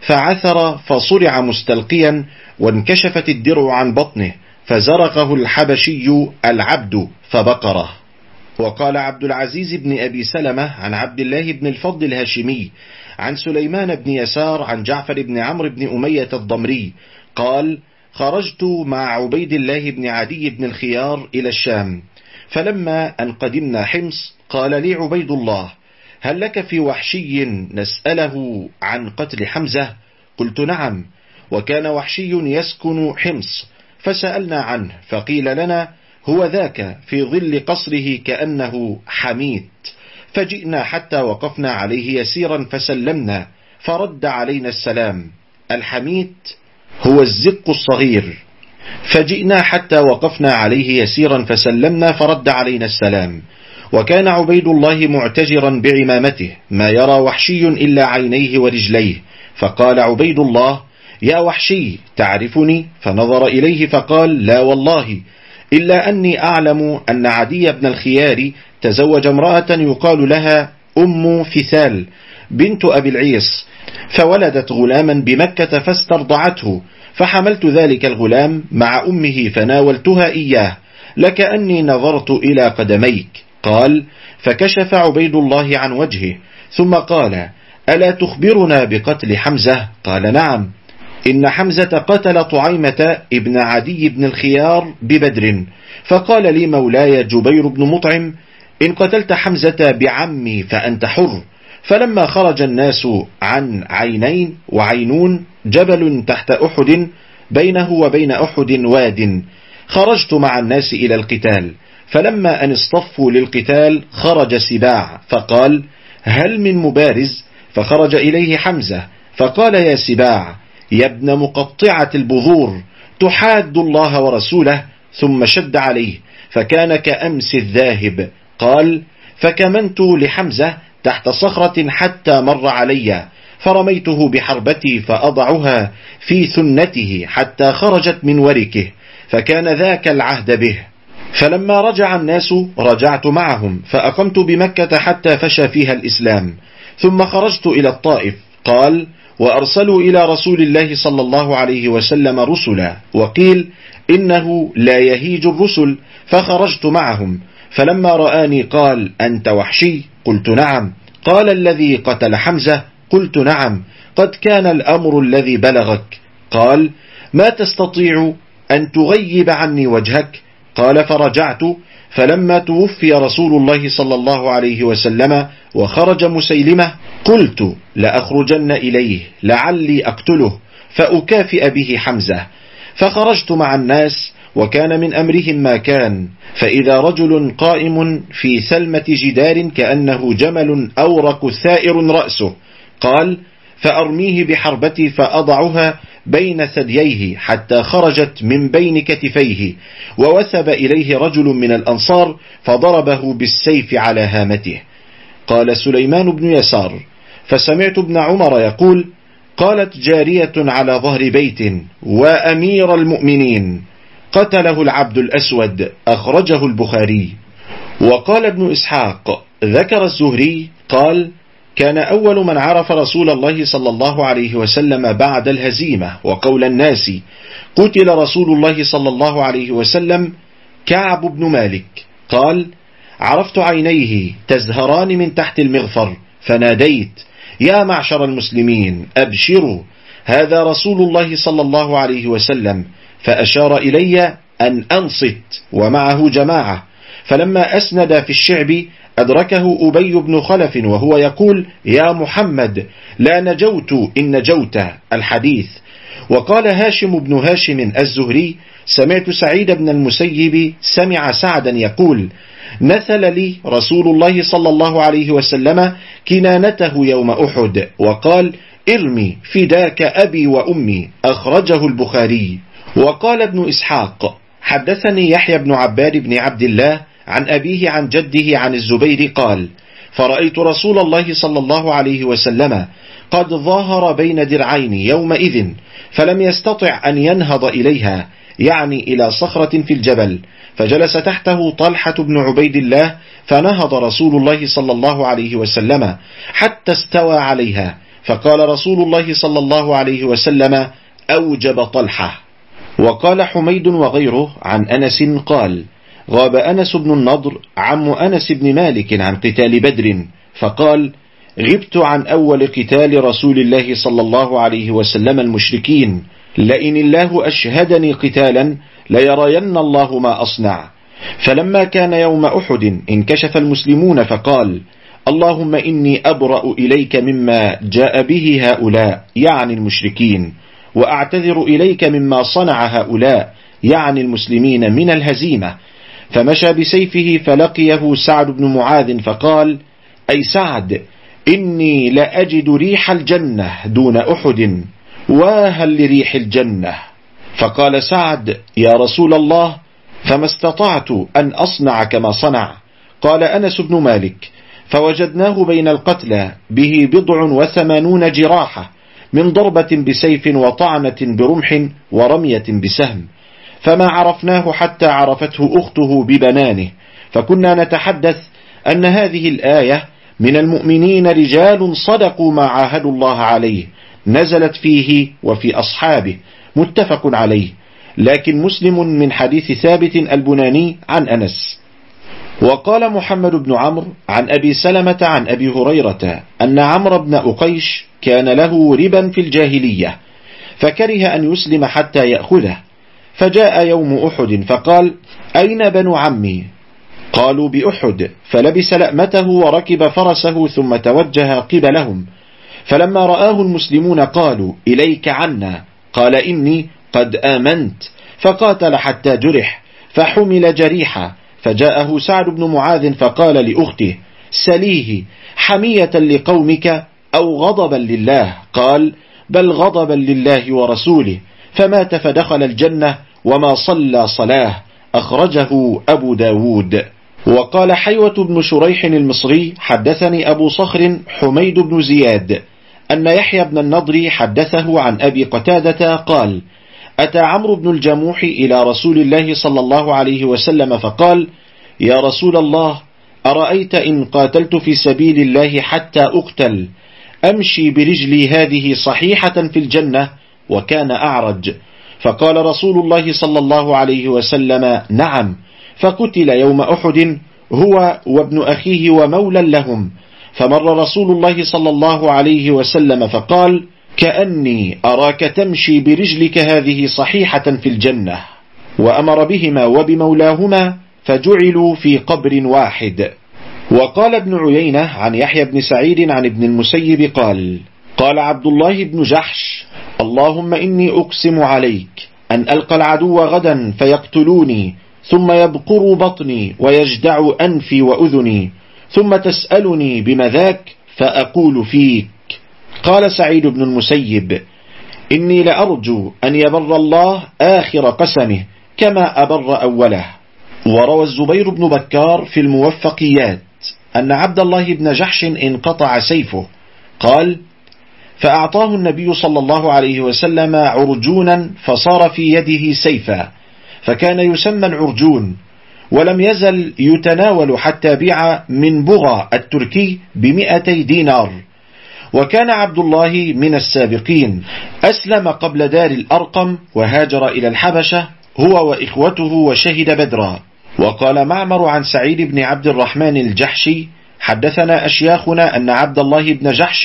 فعثر فصرع مستلقيا، وانكشفت الدرع عن بطنه، فزرقه الحبشي العبد فبقره. وقال عبد العزيز بن أبي سلمة عن عبد الله بن الفضل الهاشمي عن سليمان بن يسار عن جعفر بن عمرو بن أمية الضمري قال: خرجت مع عبيد الله بن عدي بن الخيار إلى الشام، فلما أن قدمنا حمص قال لي عبيد الله: هل لك في وحشي نسأله عن قتل حمزة؟ قلت: نعم. وكان وحشي يسكن حمص، فسألنا عنه، فقيل لنا: هو ذاك في ظل قصره كأنه حميت. فجئنا حتى وقفنا عليه يسيرا فسلمنا، فرد علينا السلام. الحميت هو الزق الصغير. فجئنا حتى وقفنا عليه يسيرا فسلمنا، فرد علينا السلام. وكان عبيد الله معتجرا بعمامته، ما يرى وحشي إلا عينيه ورجليه. فقال عبيد الله: يا وحشي، تعرفني؟ فنظر إليه فقال: لا والله، إلا أني أعلم أن عدي بن الخيار تزوج امرأة يقال لها أم فثال بنت أبي العيص، فولدت غلاما بمكة فاسترضعته، فحملت ذلك الغلام مع أمه فناولتها إياه، لكأني نظرت إلى قدميك. قال: فكشف عبيد الله عن وجهه، ثم قال: ألا تخبرنا بقتل حمزة؟ قال: نعم. إن حمزة قتل طعيمة ابن عدي بن الخيار ببدر، فقال لي مولاي جبير بن مطعم: إن قتلت حمزة بعمي فأنت حر. فلما خرج الناس عن عينين وعينون جبل تحت أحد، بينه وبين أحد واد، خرجت مع الناس إلى القتال، فلما أن اصطفوا للقتال خرج سباع فقال: هل من مبارز؟ فخرج إليه حمزة فقال: يا سباع، يا ابن مقطعة البذور، تحاد الله ورسوله. ثم شد عليه فكان كأمس الذاهب. قال: فكمنت لحمزة تحت صخرة حتى مر علي، فرميته بحربتي فأضعها في ثنته حتى خرجت من وركه، فكان ذاك العهد به. فلما رجع الناس رجعت معهم، فأقمت بمكة حتى فشى فيها الإسلام، ثم خرجت إلى الطائف. قال: وأرسلوا إلى رسول الله صلى الله عليه وسلم رسلا، وقيل إنه لا يهيج الرسل، فخرجت معهم. فلما رآني قال: أنت وحشي؟ قلت: نعم. قال: الذي قتل حمزة؟ قلت: نعم. قد كان الأمر الذي بلغك. قال: ما تستطيع أن تغيب عني وجهك؟ قال: فرجعت. فلما توفي رسول الله صلى الله عليه وسلم وخرج مسيلمة، قلت: لأخرجن إليه لعلي أقتله فأكافئ به حمزة. فخرجت مع الناس وكان من أمرهم ما كان، فإذا رجل قائم في ثلمة جدار كأنه جمل أورق ثائر رأسه، قال: فأرميه بحربتي فأضعها بين ثدييه حتى خرجت من بين كتفيه، ووثب إليه رجل من الأنصار فضربه بالسيف على هامته. قال سليمان بن يسار: فسمعت ابن عمر يقول: قالت جارية على ظهر بيت: وأمير المؤمنين، قتله العبد الأسود، أخرجه البخاري. وقال ابن إسحاق: ذكر الزهري قال: كان أول من عرف رسول الله صلى الله عليه وسلم بعد الهزيمة وقول الناس قتل رسول الله صلى الله عليه وسلم كعب بن مالك، قال: عرفت عينيه تزهران من تحت المغفر، فناديت: يا معشر المسلمين أبشروا، هذا رسول الله صلى الله عليه وسلم، فأشار إلي أن أنصت ومعه جماعة، فلما أسند في الشعب أدركه أبي بن خلف وهو يقول: يا محمد، لا نجوت إن نجوت، الحديث. وقال هاشم بن هاشم الزهري: سمعت سعيد بن المسيب سمع سعدا يقول: نثل لي رسول الله صلى الله عليه وسلم كنانته يوم أحد، وقال: ارمي فداك أبي وأمي، أخرجه البخاري. وقال ابن إسحاق: حدثني يحيى بن عباد بن عبد الله عن أبيه عن جده عن الزبير قال: فرأيت رسول الله صلى الله عليه وسلم قد ظاهر بين درعين يومئذ، فلم يستطع أن ينهض إليها، يعني إلى صخرة في الجبل، فجلس تحته طلحة بن عبيد الله، فنهض رسول الله صلى الله عليه وسلم حتى استوى عليها، فقال رسول الله صلى الله عليه وسلم: أوجب طلحة. وقال حميد وغيره عن أنس قال: غاب أنس بن النضر عم أنس بن مالك عن قتال بدر، فقال: غبت عن أول قتال رسول الله صلى الله عليه وسلم المشركين، لئن الله أشهدني قتالا ليرين الله ما أصنع. فلما كان يوم أحد انكشف المسلمون، فقال: اللهم إني أبرأ إليك مما جاء به هؤلاء، يعني المشركين، وأعتذر إليك مما صنع هؤلاء، يعني المسلمين، من الهزيمة. فمشى بسيفه فلقيه سعد بن معاذ فقال: أي سعد، إني لأجد ريح الجنة دون أحد، وهل لريح الجنة. فقال سعد: يا رسول الله، فما استطعت أن أصنع كما صنع. قال أنس بن مالك: فوجدناه بين القتلى به 87 جراحة، من ضربة بسيف وطعنة برمح ورمية بسهم، فما عرفناه حتى عرفته أخته ببنانه، فكنا نتحدث أن هذه الآية: من المؤمنين رجال صدقوا ما عاهدوا الله عليه، نزلت فيه وفي أصحابه، متفق عليه، لكن مسلم من حديث ثابت البناني عن أنس. وقال محمد بن عمرو عن أبي سلمة عن أبي هريرة أن عمرو بن أقيش كان له ربا في الجاهلية، فكره أن يسلم حتى يأخذه، فجاء يوم أحد فقال: أين بنو عمي؟ قالوا: بأحد. فلبس لأمته وركب فرسه ثم توجه قبلهم، فلما رآه المسلمون قالوا: إليك عنا. قال: إني قد آمنت، فقاتل حتى جرح، فحمل جريحا، فجاءه سعد بن معاذ فقال لأخته: سليه حمية لقومك أو غضبا لله؟ قال: بل غضبا لله ورسوله، فمات فدخل الجنة وما صلى صلاة، أخرجه أبو داود. وقال حيوة بن شريح المصري: حدثني أبو صخر حميد بن زياد أن يحيى بن النضر حدثه عن أبي قتادة قال: أتى عمرو بن الجموح إلى رسول الله صلى الله عليه وسلم فقال: يا رسول الله، أرأيت إن قاتلت في سبيل الله حتى أقتل، أمشي برجلي هذه صحيحة في الجنة؟ وكان أعرج. فقال رسول الله صلى الله عليه وسلم: نعم. فقتل يوم أحد هو وابن أخيه ومولى لهم. فمر رسول الله صلى الله عليه وسلم فقال: كأني أراك تمشي برجلك هذه صحيحة في الجنة. وأمر بهما وبمولاهما فجعلوا في قبر واحد. وقال ابن عيينة عن يحيى بن سعيد عن ابن المسيب قال: قال عبد الله بن جحش: اللهم إني أقسم عليك أن ألقى العدو غدا فيقتلوني، ثم يبقر بطني ويجدع أنفي وأذني، ثم تسألني بما ذاك فأقول فيك. قال سعيد بن المسيب: إني لأرجو أن يبر الله آخر قسمه كما أبر أوله. وروى الزبير بن بكار في الموفقيات أن عبد الله بن جحش انقطع سيفه، قال: فأعطاه النبي صلى الله عليه وسلم عرجونا فصار في يده سيفا، فكان يسمى العرجون، ولم يزل يتناول حتى بيع من بغى التركي ب200 دينار. وكان عبد الله من السابقين، أسلم قبل دار الأرقم وهاجر إلى الحبشة هو وإخوته وشهد بدرا. وقال معمر عن سعيد بن عبد الرحمن الجحشي: حدثنا أشياخنا أن عبد الله بن جحش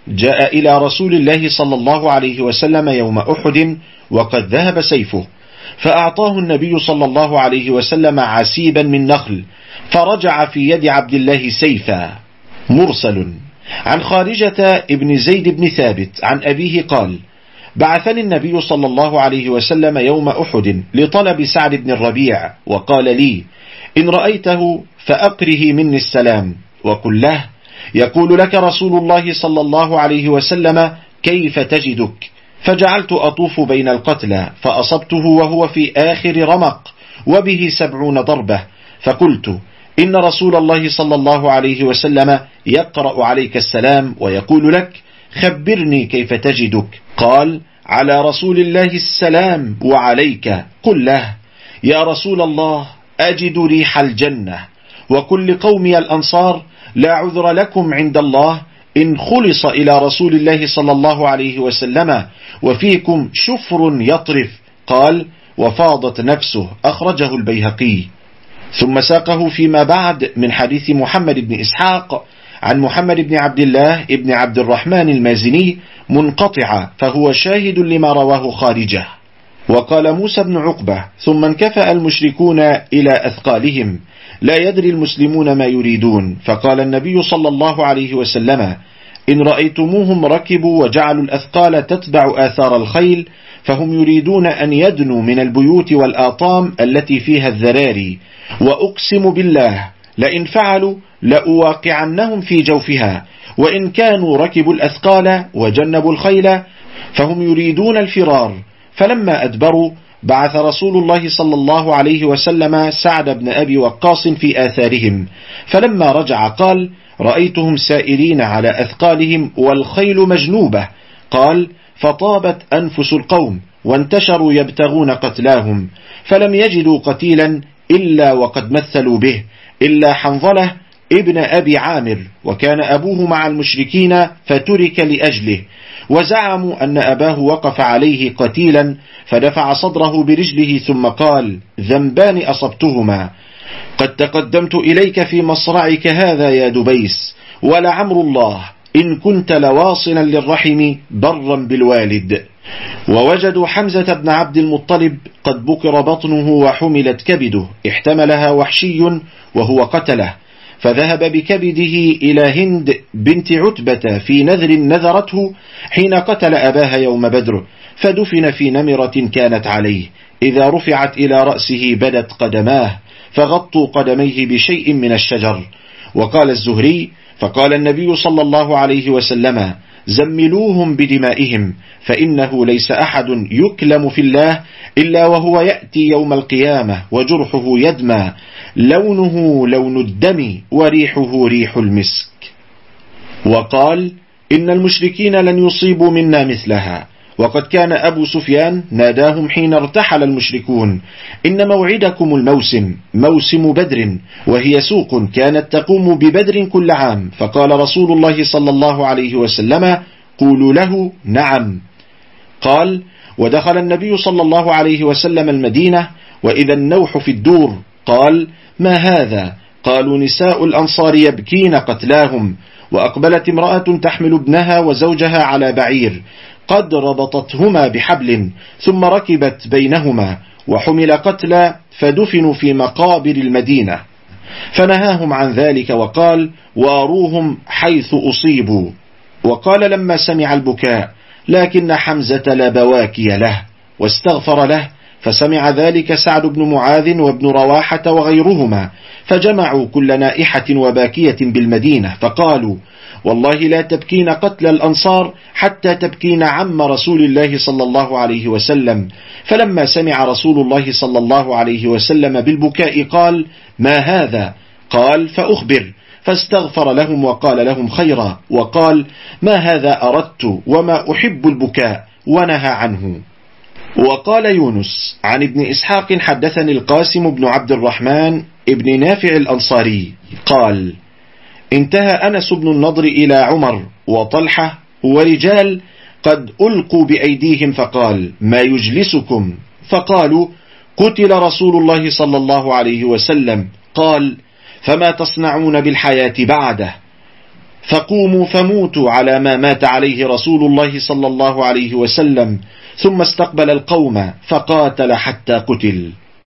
جاء إلى رسول الله صلى الله عليه وسلم يوم أحد وقد ذهب سيفه، فأعطاه النبي صلى الله عليه وسلم عسيبا من نخل، فرجع في يد عبد الله سيفا. مرسل. عن خارجة ابن زيد بن ثابت عن أبيه قال: بعثني النبي صلى الله عليه وسلم يوم أحد لطلب سعد بن الربيع، وقال لي: إن رأيته فأقره مني السلام، وقل له: يقول لك رسول الله صلى الله عليه وسلم كيف تجدك؟ فجعلت أطوف بين القتلى فأصبته وهو في آخر رمق وبه 70 ضربة، فقلت: إن رسول الله صلى الله عليه وسلم يقرأ عليك السلام ويقول لك: خبرني كيف تجدك؟ قال: على رسول الله السلام وعليك. قل له: يا رسول الله، أجد ريح الجنة، وكل قومي الأنصار لا عذر لكم عند الله إن خلص إلى رسول الله صلى الله عليه وسلم وفيكم شفر يطرف. قال: وفاضت نفسه. أخرجه البيهقي. ثم ساقه فيما بعد من حديث محمد بن إسحاق عن محمد بن عبد الله بن عبد الرحمن المازني منقطعة، فهو شاهد لما رواه خارجه. وقال موسى بن عقبة: ثم انكفأ المشركون إلى أثقالهم، لا يدري المسلمون ما يريدون، فقال النبي صلى الله عليه وسلم: إن رأيتموهم ركبوا وجعلوا الأثقال تتبع آثار الخيل، فهم يريدون أن يدنوا من البيوت والآطام التي فيها الذراري، وأقسم بالله لئن فعلوا لأواقعنهم في جوفها. وإن كانوا ركبوا الأثقال وجنبوا الخيل فهم يريدون الفرار. فلما أدبروا بعث رسول الله صلى الله عليه وسلم سعد بن أبي وقاص في آثارهم، فلما رجع قال: رأيتهم سائرين على أثقالهم والخيل مجنوبة. قال: فطابت أنفس القوم وانتشروا يبتغون قتلاهم، فلم يجدوا قتيلا إلا وقد مثلوا به، إلا حنظلة ابن أبي عامر، وكان أبوه مع المشركين فترك لأجله، وزعموا أن أباه وقف عليه قتيلا فدفع صدره برجله ثم قال: ذنبان أصبتهما، قد تقدمت إليك في مصرعك هذا يا دبيس، ولعمر الله إن كنت لواصلا للرحم برا بالوالد. ووجدوا حمزة بن عبد المطلب قد بكر بطنه وحملت كبده، احتملها وحشي وهو قتله، فذهب بكبده إلى هند بنت عتبة في نذر نذرته حين قتل أباها يوم بدر، فدفن في نمرة كانت عليه، إذا رفعت إلى رأسه بدت قدماه، فغطوا قدميه بشيء من الشجر. وقال الزهري: فقال النبي صلى الله عليه وسلم: زملوهم بدمائهم، فإنه ليس أحد يكلم في الله إلا وهو يأتي يوم القيامة وجرحه يدمى، لونه لون الدم وريحه ريح المسك. وقال: إن المشركين لن يصيبوا منا مثلها. وقد كان أبو سفيان ناداهم حين ارتحل المشركون: إن موعدكم الموسم، موسم بدر، وهي سوق كانت تقوم ببدر كل عام. فقال رسول الله صلى الله عليه وسلم: قولوا له نعم. قال: ودخل النبي صلى الله عليه وسلم المدينة وإذا النوح في الدور. قال: ما هذا؟ قالوا: نساء الأنصار يبكين قتلاهم. وأقبلت امرأة تحمل ابنها وزوجها على بعير قد ربطتهما بحبل، ثم ركبت بينهما، وحمل قتلى فدفنوا في مقابر المدينة، فنهاهم عن ذلك وقال: واروهم حيث أصيبوا. وقال لما سمع البكاء: لكن حمزة لا بواكي له. واستغفر له، فسمع ذلك سعد بن معاذ وابن رواحة وغيرهما، فجمعوا كل نائحة وباكية بالمدينة، فقالوا: والله لا تبكين قتل الأنصار حتى تبكين عم رسول الله صلى الله عليه وسلم. فلما سمع رسول الله صلى الله عليه وسلم بالبكاء قال: ما هذا؟ قال: فأخبر. فاستغفر لهم وقال لهم خيرا، وقال: ما هذا أردت وما أحب البكاء، ونهى عنه. وقال يونس عن ابن إسحاق: حدثني القاسم بن عبد الرحمن ابن نافع الأنصاري قال: انتهى أنس بن النضر إلى عمر وطلحة ورجال قد ألقوا بأيديهم، فقال: ما يجلسكم؟ فقالوا: قتل رسول الله صلى الله عليه وسلم. قال: فما تصنعون بالحياة بعده؟ فقوموا فموتوا على ما مات عليه رسول الله صلى الله عليه وسلم. ثم استقبل القوم فقاتل حتى قتل.